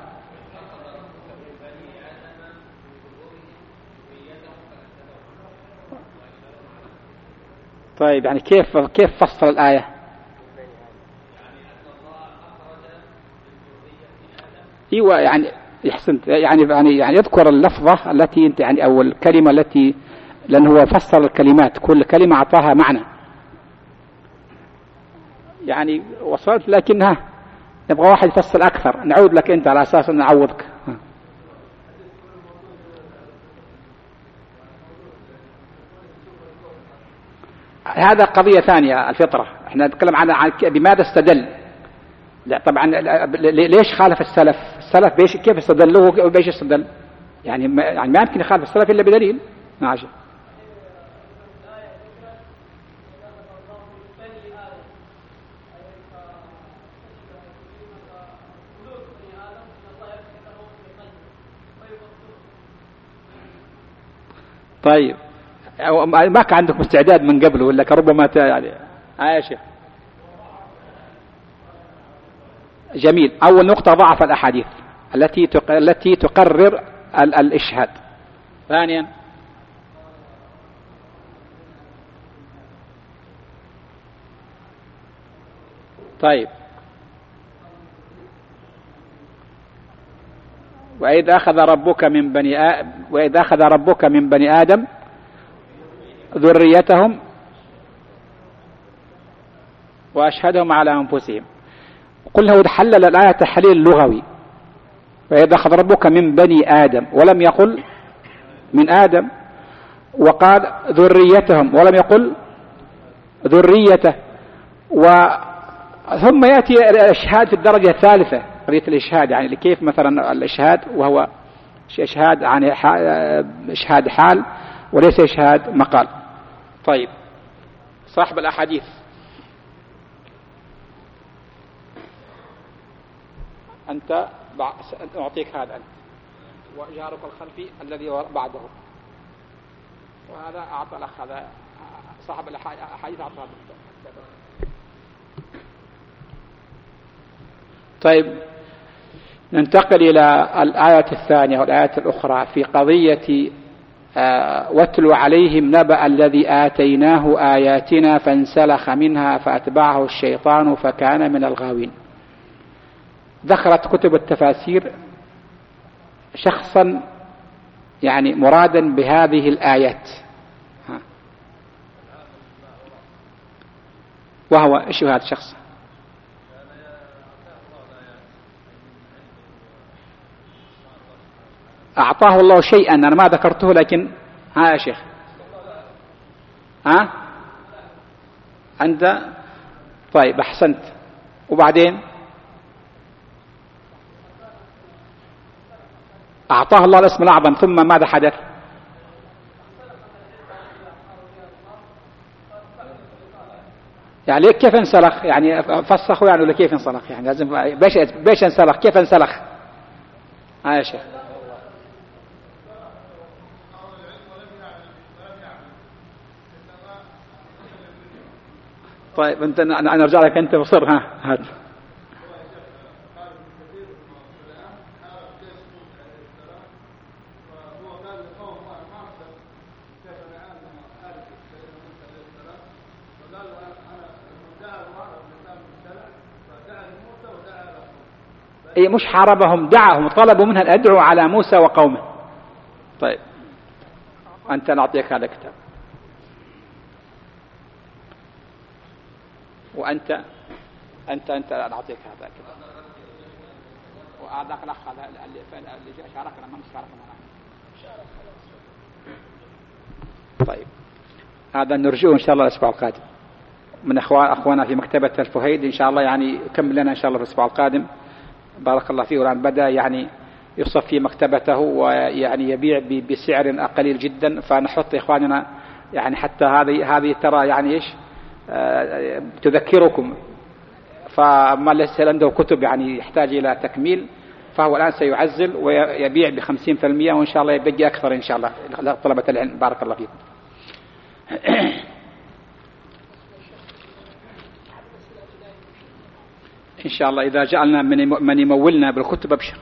طيب يعني كيف فصل الآية؟ ايوه يعني احسنت، يعني يذكر اللفظة التي انت يعني او الكلمة التي، لأنه هو فصل الكلمات، كل كلمة أعطاها معنى يعني وصلت، لكنها نبغى واحد يفصل أكثر. نعود لك أنت على أساس أن نعوضك. هذا قضية ثانية، الفطرة. احنا نتكلم عن بماذا استدل. لا طبعا، ليش خالف السلف كيف استدلوه وبايش استدل؟ يعني ما يمكن يخالف السلف إلا بدليل. ماشي. طيب، ما كان عندكم استعداد من قبل ولا كربما يعني يا شيخ. جميل. أول نقطة ضعف الأحاديث التي تقرر الإشهاد. ثانيا، طيب، وإذا أخذ ربك من بني آدم ذريتهم وأشهدهم على أنفسهم. قل هو حلل الآية تحليل لغوي. وإذا أخذ ربك من بني آدم ولم يقل من آدم، وقال ذريتهم ولم يقل ذريته. ثم يأتي الإشهاد في الدرجة الثالثة، قضية الإشهاد يعني كيف مثلا الإشهاد وهو إشهاد عن إشهاد حال وليس إشهاد مقال. طيب، صاحب الأحاديث أنت أعطيك هذا أنت وجارك الخلفي الذي بعده، وهذا أعطى الأخ هذا صاحب الأحاديث أعطى هذا. طيب، ننتقل إلى الآية الثانية والآية الأخرى في قضية واتل عليهم نبأ الذي آتيناه آياتنا فانسلخ منها فأتبعه الشيطان فكان من الغاوين. ذكرت كتب التفاسير شخصا يعني مرادا بهذه الآيات، وهو إيش هذا الشخص؟ أعطاه الله شيئا، أنا ما ذكرته، لكن ها يا شيخ، ها أنت طيب أحسنت. وبعدين أعطاه الله الاسم الأعظم، ثم ماذا حدث؟ يعني كيف انسلخ؟ يعني فسخوا يعني، ولا كيف انسلخ؟ يعني لازم بيش انسلخ، كيف انسلخ؟ ها يا شيخ. طيب انت، انا ارجع لك انت بصر. ها هات. اي مش حاربهم، دعاهم، طلبوا منها ان ادعوا على موسى وقومه. طيب انت نعطيك هذا الكتاب، وانت نعطيك هذا الكتاب، وهذاك الاخ هذا اللي شاركنا ما شاركنا. طيب هذا نرجوه ان شاء الله الاسبوع القادم من اخوانا في مكتبة الفهيد ان شاء الله، يعني يكمل لنا ان شاء الله في الاسبوع القادم. بارك الله فيه. والآن بدأ يعني يصفي مكتبته ويعني يبيع بسعر قليل جدا، فنحط إخواننا يعني حتى هذه ترى يعني إيش تذكركم، فما ليس عنده كتب يعني يحتاج إلى تكميل، فهو الآن سيعزل ويبيع ب50%، وإن شاء الله يبقى أكثر إن شاء الله طلبة العلم. بارك الله فيكم. إن شاء الله إذا جعلنا من يمولنا بالكتب أبشر.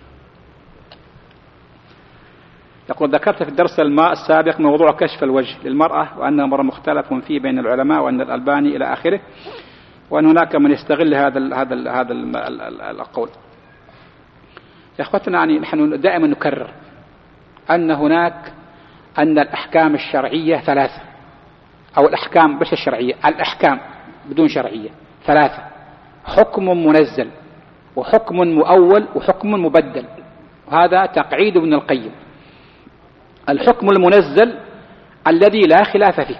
يقول ذكرت في الدرس السابق موضوع كشف الوجه للمرأة، وأن أمر مختلف فيه بين العلماء، وأن الألباني إلى آخره، وأن هناك من يستغل هذا القول. يا أخوتنا، يعني نحن دائما نكرر أن الأحكام الشرعية ثلاثة، أو الأحكام مش الشرعية، الأحكام بدون شرعية ثلاثة: حكم منزل، وحكم مؤول، وحكم مبدل. هذا تقعيد ابن القيم. الحكم المنزل الذي لا خلاف فيه: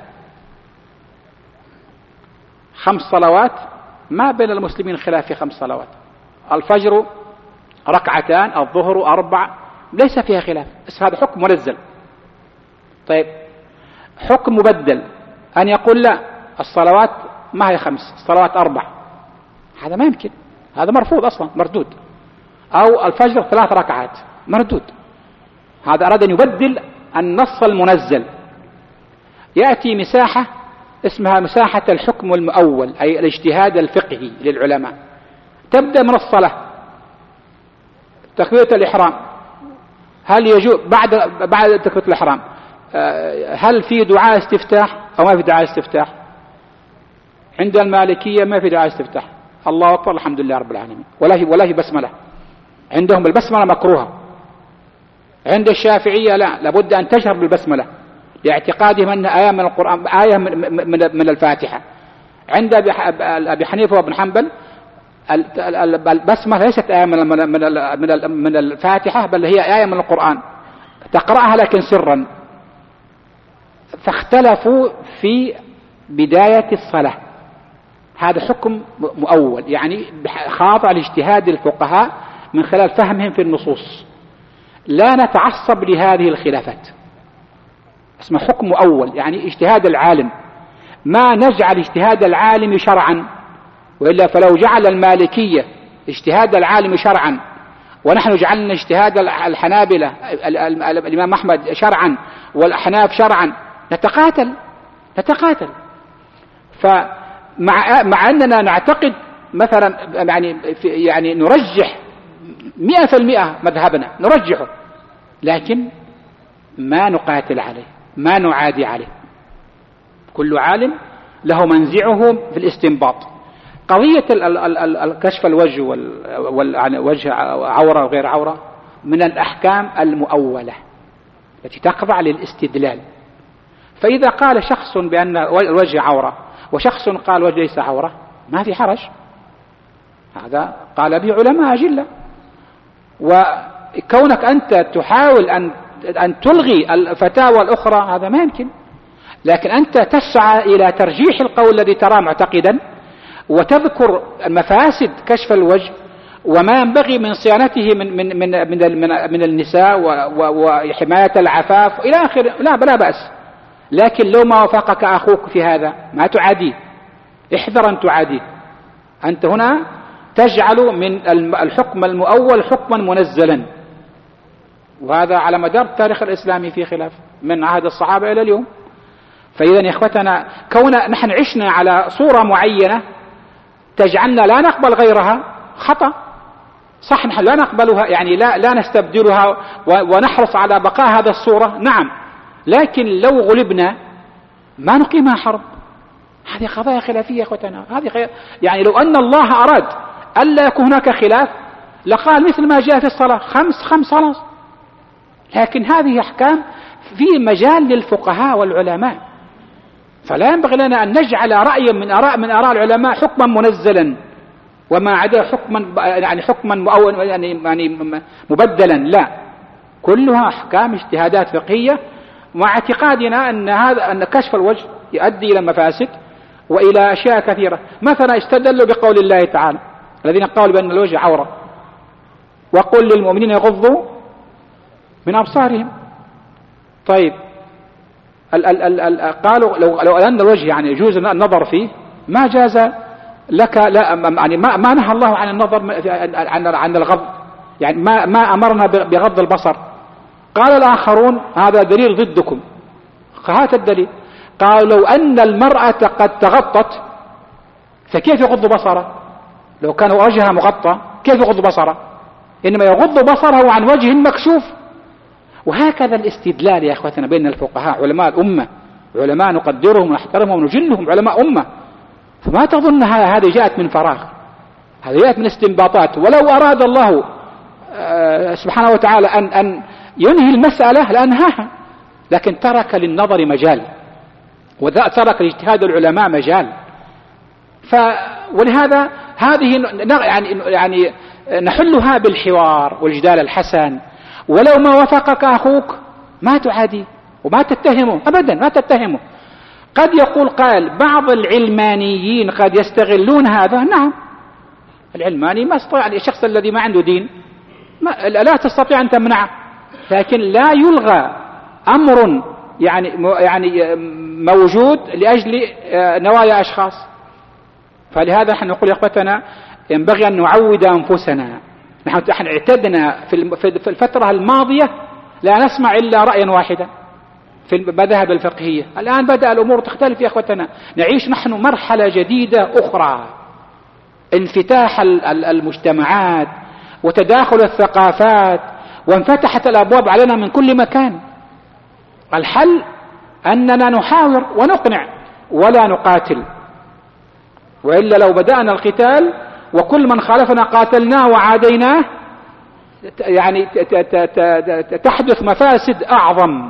5 صلوات، ما بين المسلمين خلاف في 5 صلوات. الفجر 2، الظهر 4، ليس فيها خلاف، بس هذا حكم منزل. طيب حكم مبدل، أن يقول لا، الصلوات ما هي 5، الصلوات 4، هذا ما يمكن، هذا مرفوض أصلا، مردود. أو الفجر 3 ركعات، مردود. هذا أراد أن يبدل النص المنزل. يأتي مساحة اسمها مساحة الحكم المؤول، أي الاجتهاد الفقهي للعلماء. تبدأ من الصلاة، تكبيرة الإحرام، هل يجوز بعد تكبيرة الإحرام هل في دعاء استفتاح أو ما في دعاء استفتاح؟ عند المالكية ما في دعاء استفتاح، الله أكبر الحمد لله رب العالمين، ولا في بسملة. عندهم البسملة مكروهة. عند الشافعية لا، لابد أن تجهر بالبسملة لاعتقادهم أن آية من القرآن، آية من الفاتحة. عند أبي حنيفة وابن حنبل البسملة ليست آية من الفاتحة، بل هي آية من القرآن، تقرأها لكن سرا. فاختلفوا في بداية الصلاة. هذا حكم مؤول، يعني خاضع لاجتهاد الفقهاء من خلال فهمهم في النصوص. لا نتعصب لهذه الخلافات، اسمه حكم مؤول، يعني اجتهاد العالم. ما نجعل اجتهاد العالم شرعا، وإلا فلو جعل المالكية اجتهاد العالم شرعا، ونحن جعلنا اجتهاد الحنابلة الإمام أحمد شرعا والأحناف شرعا، نتقاتل. فمع أننا نعتقد مثلا يعني نرجح 100% مذهبنا نرجحه، لكن ما نقاتل عليه، ما نعادي عليه. كل عالم له منزعه في الاستنباط. قضية كشف الوجه وجه عورة وغير عورة من الأحكام المؤولة التي تخضع للاستدلال. فإذا قال شخص بأن الوجه عورة وشخص قال الوجه ليس عورة ما في حرج، هذا قال به علماء أجلة. وكونك أنت تحاول أن تلغي الفتاوى الأخرى هذا ما يمكن، لكن أنت تسعى إلى ترجيح القول الذي تراه معتقدا، وتذكر مفاسد كشف الوجه وما ينبغي من صيانته من النساء وحماية العفاف إلى آخره، لا بأس. لكن لو ما وافقك أخوك في هذا ما تعاديه، احذر أن تعاديه. أنت هنا تجعل من الحكم المؤول حكما منزلا، وهذا على مدار التاريخ الإسلامي في خلاف من عهد الصحابة إلى اليوم. فإذا يا إخوتنا كون نحن عشنا على صورة معينة تجعلنا لا نقبل غيرها خطأ. صح نحن لا نقبلها، يعني لا نستبدلها ونحرص على بقاء هذا الصورة، نعم، لكن لو غلبنا ما نقيمها حرب. هذه قضايا خلافية يا إخوتنا، يعني لو أن الله أراد ألا يكون هناك خلاف لقال مثل ما جاء في الصلاة 5 خلاص. لكن هذه أحكام في مجال للفقهاء والعلماء، فلا ينبغي لنا أن نجعل رأيا من آراء العلماء حكما منزلا وما عدا حكما مبدلا، لا، كلها أحكام اجتهادات فقهية، مع اعتقادنا أن كشف الوجه يؤدي إلى مفاسد وإلى أشياء كثيرة. مثلا استدلوا بقول الله تعالى الذين قالوا بأن الوجه عورة وقل للمؤمنين يغضوا من أبصارهم. طيب قالوا لو أن الوجه يعني يجوز النظر فيه ما جاز لك، لا يعني ما نهى الله عن النظر عن الغض، يعني ما أمرنا بغض البصر. قال الآخرون هذا دليل ضدكم، هات الدليل. قالوا لو أن المرأة قد تغطت فكيف يغض بصره؟ لو كان وجهها مغطى كيف يغض بصره؟ إنما يغض بصره عن وجه مكشوف. وهكذا الاستدلال يا أخوتنا بين الفقهاء علماء الأمة، علماء نقدرهم ونحترمهم ونجلهم، علماء أمة. فما تظن هذه جاءت من فراغ، هذه جاءت من استنباطات. ولو أراد الله سبحانه وتعالى أن ينهي المسألة لأنهاها، لكن ترك للنظر مجال وترك لاجتهاد العلماء مجال. ولهذا هذه يعني نحلها بالحوار والجدال الحسن. ولو ما وافقك أخوك ما تعادي وما تتهمه أبدا، ما تتهمه. قد يقول قال بعض العلمانيين قد يستغلون هذا، نعم، العلماني ما استطيع، يعني الشخص الذي ما عنده دين لا تستطيع أن تمنعه، لكن لا يلغى أمر يعني موجود لأجل نوايا أشخاص. فلهذا نحن نقول يا أخوتنا ينبغي أن نعود أنفسنا. نحن اعتدنا في الفترة الماضية لا نسمع إلا رأيا واحدا في المذاهب الفقهية. الآن بدأ الأمور تختلف يا أخوتنا، نعيش نحن مرحلة جديدة أخرى، انفتاح المجتمعات وتداخل الثقافات، وانفتحت الأبواب علينا من كل مكان. الحل أننا نحاور ونقنع ولا نقاتل، وإلا لو بدأنا القتال وكل من خالفنا قاتلناه وعاديناه يعني تحدث مفاسد أعظم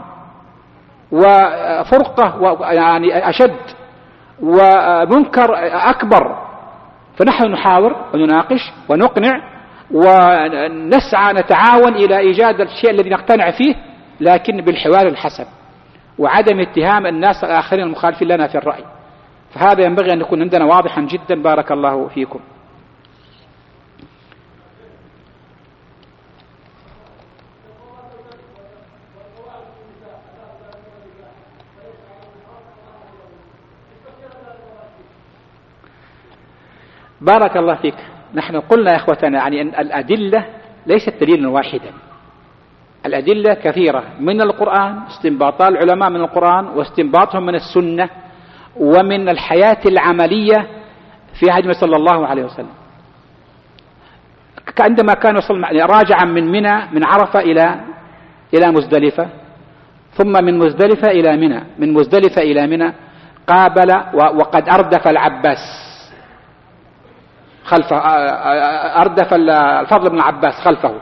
وفرقة يعني أشد ومنكر أكبر. فنحن نحاور ونناقش ونقنع ونسعى نتعاون إلى إيجاد الشيء الذي نقتنع فيه، لكن بالحوار الحسن وعدم اتهام الناس الآخرين المخالفين لنا في الرأي. فهذا ينبغي أن يكون عندنا واضحا جدا. بارك الله فيكم. بارك الله فيك. نحن قلنا يا إخوتنا يعني أن الأدلة ليست دليلا واحدا، الأدلة كثيرة من القرآن، استنباطات العلماء من القرآن واستنباطهم من السنة ومن الحياة العملية في عهد صلى الله عليه وسلم، عندما كان يصل راجعا من منى من عرفة إلى مزدلفة، ثم من مزدلفة إلى منى، من مزدلفة إلى منى قابل وقد أردف العباس خلفه، أردف الفضل بن العباس خلفه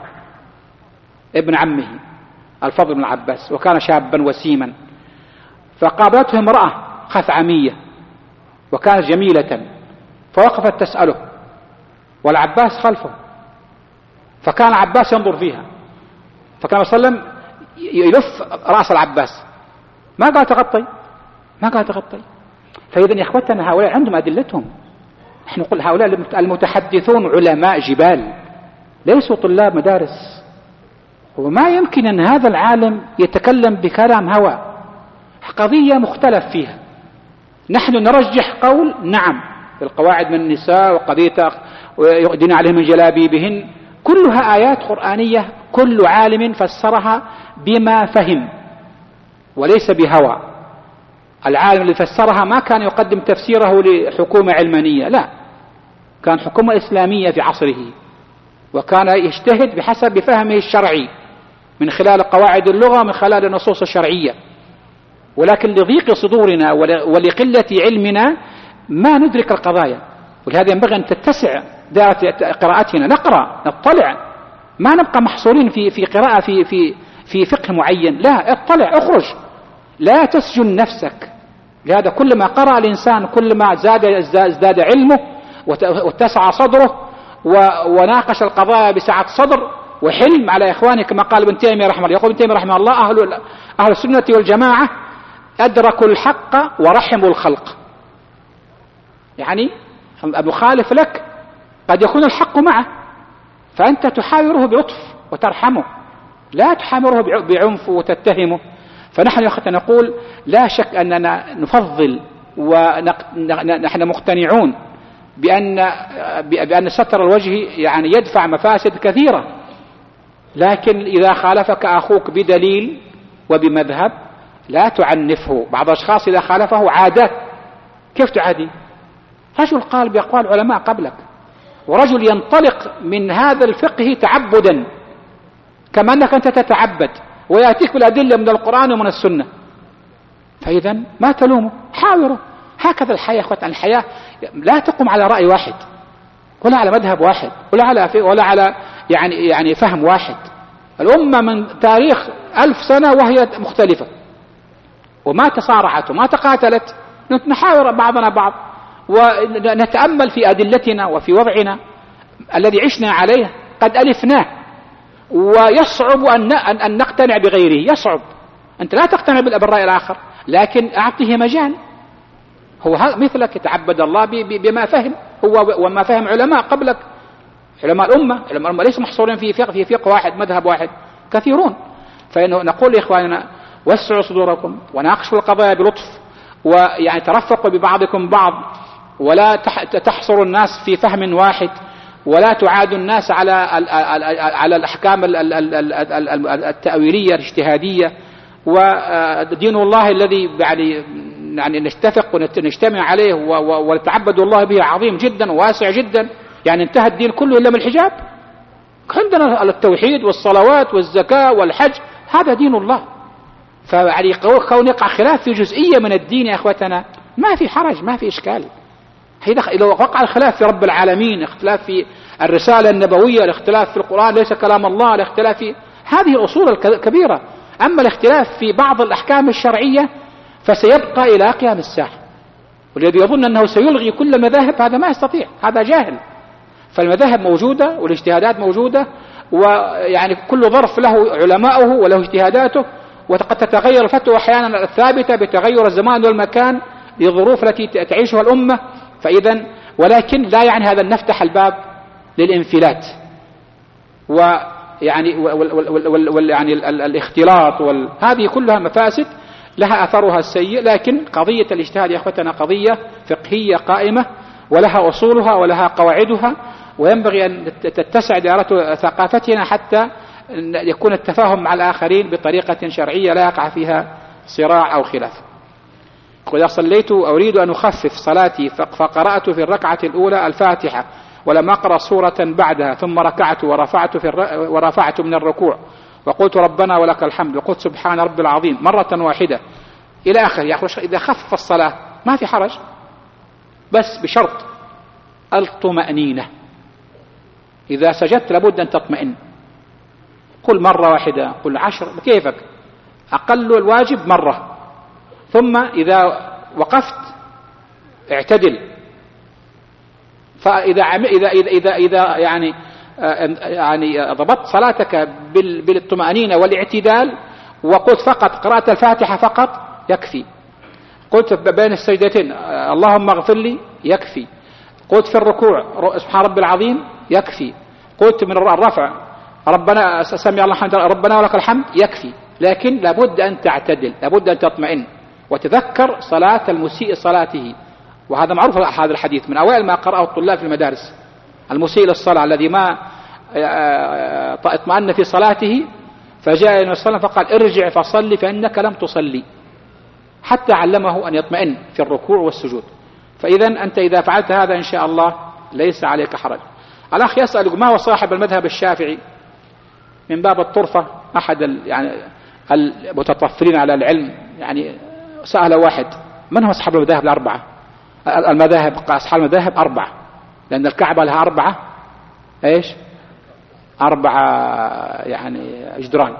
ابن عمه الفضل بن العباس، وكان شابا وسيما. فقابلته امرأة خثعمية وكانت جميلة، فوقفت تسأله والعباس خلفه، فكان العباس ينظر فيها، فكان صلى الله عليه وسلم يلف رأس العباس، ما قال تغطي، ما قال تغطي. فإذا يا إخوتنا هؤلاء عندهم أدلتهم. نحن نقول هؤلاء المتحدثون علماء جبال ليسوا طلاب مدارس، وما يمكن أن هذا العالم يتكلم بكلام هوى. قضية مختلف فيها، نحن نرجح قول نعم في القواعد من النساء وقضية يؤدين عليهم من جلابيبهن، كلها آيات قرآنية كل عالم فسرها بما فهم وليس بهوى. العالم اللي فسرها ما كان يقدم تفسيره لحكومة علمانية، لا، كان حكومة إسلامية في عصره، وكان يجتهد بحسب فهمه الشرعي من خلال قواعد اللغة من خلال النصوص الشرعية. ولكن لضيق صدورنا ولقلة علمنا ما ندرك القضايا، ولهذا ينبغي أن تتسع دائرة قراءتنا، نقرأ نطلع، ما نبقى محصورين في قراءة في فقه معين، لا، اطلع اخرج، لا تسجن نفسك. لهذا كلما قرأ الإنسان كلما ازداد علمه واتسع صدره وناقش القضايا بسعة صدر وحلم على إخوانه، كما قال ابن تيمية رحمه الله. يقول ابن تيمية رحمه الله أهل السنة والجماعة أدركوا الحق ورحموا الخلق، يعني المخالف لك قد يكون الحق معه، فأنت تحاوره بلطف وترحمه، لا تحاوره بعنف وتتهمه. فنحن يا أخي نقول لا شك أننا نفضل ونحن مقتنعون بأن ستر الوجه يعني يدفع مفاسد كثيرة، لكن إذا خالفك أخوك بدليل وبمذهب لا تعنفه. بعض الأشخاص إذا خالفه عادات، كيف تعادي؟ رجل قال بأقوال علماء قبلك، ورجل ينطلق من هذا الفقه تعبدا كما أنك أنت تتعبد، ويأتيك بالأدلة من القرآن ومن السنة، فإذا ما تلومه، حاوره. هكذا الحياة أخوة، الحياة لا تقوم على رأي واحد ولا على مذهب واحد ولا على يعني فهم واحد. الأمة من تاريخ 1000 سنة وهي مختلفة، وما تصارعت وما تقاتلت، نحاور بعضنا بعض ونتأمل في أدلتنا وفي وضعنا الذي عشنا عليه، قد ألفناه، ويصعب أن نقتنع بغيره، يصعب. أنت لا تقتنع بالرأي الآخر، لكن أعطيه مجال. هو مثلك يتعبد الله بما فهم هو وما فهم علماء قبلك، علماء الأمة ليس محصورين في فقه واحد مذهب واحد، كثيرون. فنقول لإخواننا وسعوا صدوركم وناقشوا القضايا بلطف، ويعني ترفقوا ببعضكم بعض، ولا تحصروا الناس في فهم واحد، ولا تعادوا الناس على الأحكام التأويلية الاجتهادية. ودين الله الذي يعني نتفق ونجتمع عليه ونتعبد الله به عظيم جدا وواسع جدا، يعني انتهى الدين كله إلا من الحجاب. عندنا التوحيد والصلوات والزكاة والحج، هذا دين الله. فيعني كون يقع خلاف في جزئية من الدين يا أخوتنا ما في حرج، ما في إشكال. لو وقع الخلاف في رب العالمين، الاختلاف في الرسالة النبوية، الاختلاف في القرآن ليس كلام الله، الاختلاف في هذه الأصول الكبيرة. أما الاختلاف في بعض الأحكام الشرعية فسيبقى إلى قيام الساعة، والذي يظن أنه سيلغي كل المذاهب هذا ما يستطيع، هذا جاهل. فالمذاهب موجودة والاجتهادات موجودة، ويعني كل ظرف له علماؤه وله اجتهاداته، وقد تتغير الفتوى أحيانا الثابتة بتغير الزمان والمكان للظروف التي تعيشها الأمة. فإذا ولكن لا يعني هذا أن نفتح الباب للانفلات ويعني يعني الاختلاط هذه كلها مفاسد لها أثرها السيء. لكن قضية الاجتهاد يا أخوتنا قضية فقهية قائمة ولها أصولها ولها قواعدها، وينبغي أن تتسع دائرة ثقافتنا حتى يكون التفاهم مع الآخرين بطريقة شرعية لا يقع فيها صراع أو خلاف. وإذا صليت أريد أن أخفف صلاتي فقرأت في الركعة الأولى الفاتحة ولم أقرأ سورة بعدها ثم ركعت ورفعت من الركوع وقلت ربنا ولك الحمد وقلت سبحان رب العظيم مرة واحدة إلى آخر. يا أخي إذا خفف الصلاة ما في حرج، بس بشرط الطمأنينة. إذا سجدت لابد أن تطمئن، قل مرة واحدة، قل 10 كيفك، أقل الواجب مرة. ثم إذا وقفت اعتدل. فإذا يعني ضبطت صلاتك بالطمأنينة والاعتدال وقلت فقط قرأت الفاتحة فقط يكفي، قلت بين السجدتين اللهم اغفر لي يكفي، قلت في الركوع سبحان رب العظيم يكفي، قلت من الرفع ربنا سمع الله حمد ربنا ولك الحمد يكفي. لكن لابد أن تعتدل، لابد أن تطمئن وتذكر صلاة المسيء صلاته. وهذا معروف هذا الحديث من أوائل ما قرأه الطلاب في المدارس. المسيء للصلاة الذي ما اطمأن في صلاته فجاء النبي صلى الله عليه وسلم فقال ارجع فصلي فإنك لم تصلي، حتى علمه أن يطمئن في الركوع والسجود. فإذا أنت إذا فعلت هذا إن شاء الله ليس عليك حرج. الأخ يسأل ما هو صاحب المذهب الشافعي؟ من باب الطرفة أحد يعني المتطفلين على العلم يعني سأل واحد من هو أصحاب المذاهب الأربعة؟ المذاهب أصحاب المذاهب 4، لأن الكعبة لها 4 إيش 4 يعني جدران.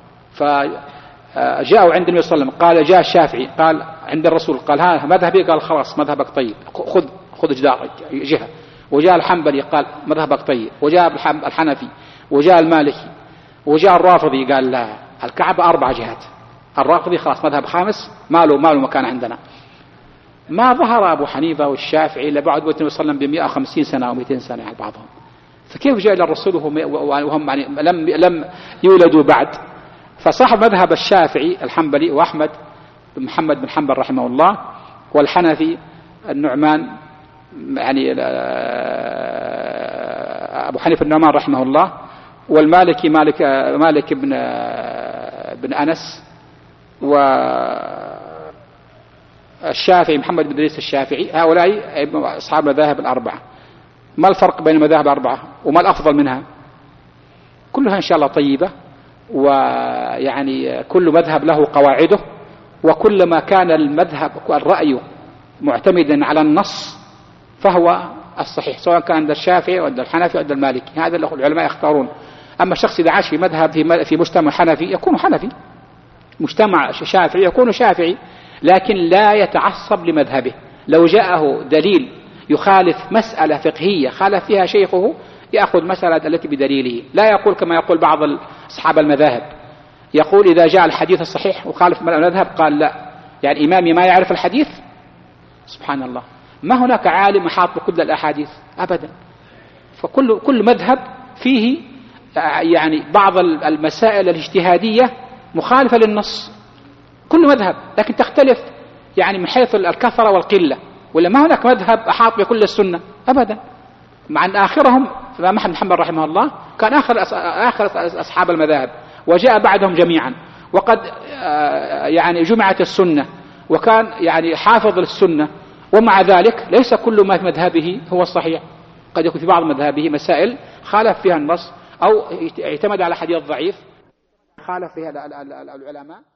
فجاءوا عند النبي صلى الله عليه وسلم قال جاء الشافعي قال عند الرسول قال ها مذهبي، قال خلاص مذهبك طيب خذ جدار جهة. وجاء الحنبلي قال مذهبك طيب، وجاء الحنفي وجاء المالكي وجاء الرافضي قال لا الكعبة 4 جهات. الرافضي خلاص مذهب خامس ما له مكان عندنا. ما ظهر أبو حنيفة والشافعي إلا بعد النبي صلى الله عليه وسلم ب150 سنة أو 200 سنة على بعضهم. فكيف جاء إلى الرسول وهم يعني لم يولدوا بعد؟ فصاحب مذهب الشافعي الحنبلي وأحمد بن محمد بن حنبل رحمه الله، والحنفي النعمان يعني أبو حنيفة النعمان رحمه الله، والمالكي مالك بن أنس، والشافعي محمد بن إدريس الشافعي. هؤلاء أصحاب المذاهب الأربعة. ما الفرق بين المذاهب الأربعة وما الأفضل منها؟ كلها إن شاء الله طيبة، ويعني كل مذهب له قواعده، وكلما كان المذهب الرأي معتمدا على النص فهو الصحيح، سواء كان عند الشافعي أو عند الحنفي أو عند المالكي. هذا العلماء يختارون. أما الشخص إذا عاش في مذهب في مجتمع حنفي يكون حنفي، مجتمع شافعي يكون شافعي، لكن لا يتعصب لمذهبه. لو جاءه دليل يخالف مسألة فقهية خالف فيها شيخه يأخذ مسألة التي بدليله، لا يقول كما يقول بعض أصحاب المذاهب يقول إذا جاء الحديث الصحيح وخالف المذهب قال لا، يعني إمامي ما يعرف الحديث. سبحان الله، ما هناك عالم أحاط بكل الأحاديث أبدا. فكل مذهب فيه يعني بعض المسائل الاجتهادية مخالفة للنص، كل مذهب، لكن تختلف يعني من حيث الكثرة والقلة. ولا ما هناك مذهب أحاط بكل السنة أبدا. مع أن آخرهم الإمام أحمد بن حنبل رحمه الله كان آخر أصحاب المذاهب، وجاء بعدهم جميعا، وقد يعني جمعت السنة، وكان يعني حافظ للسنة، ومع ذلك ليس كل ما في مذهبه هو الصحيح. قد يكون في بعض مذهبه مسائل خالف فيها النص أو اعتمد على حديث ضعيف خالف فيها العلماء.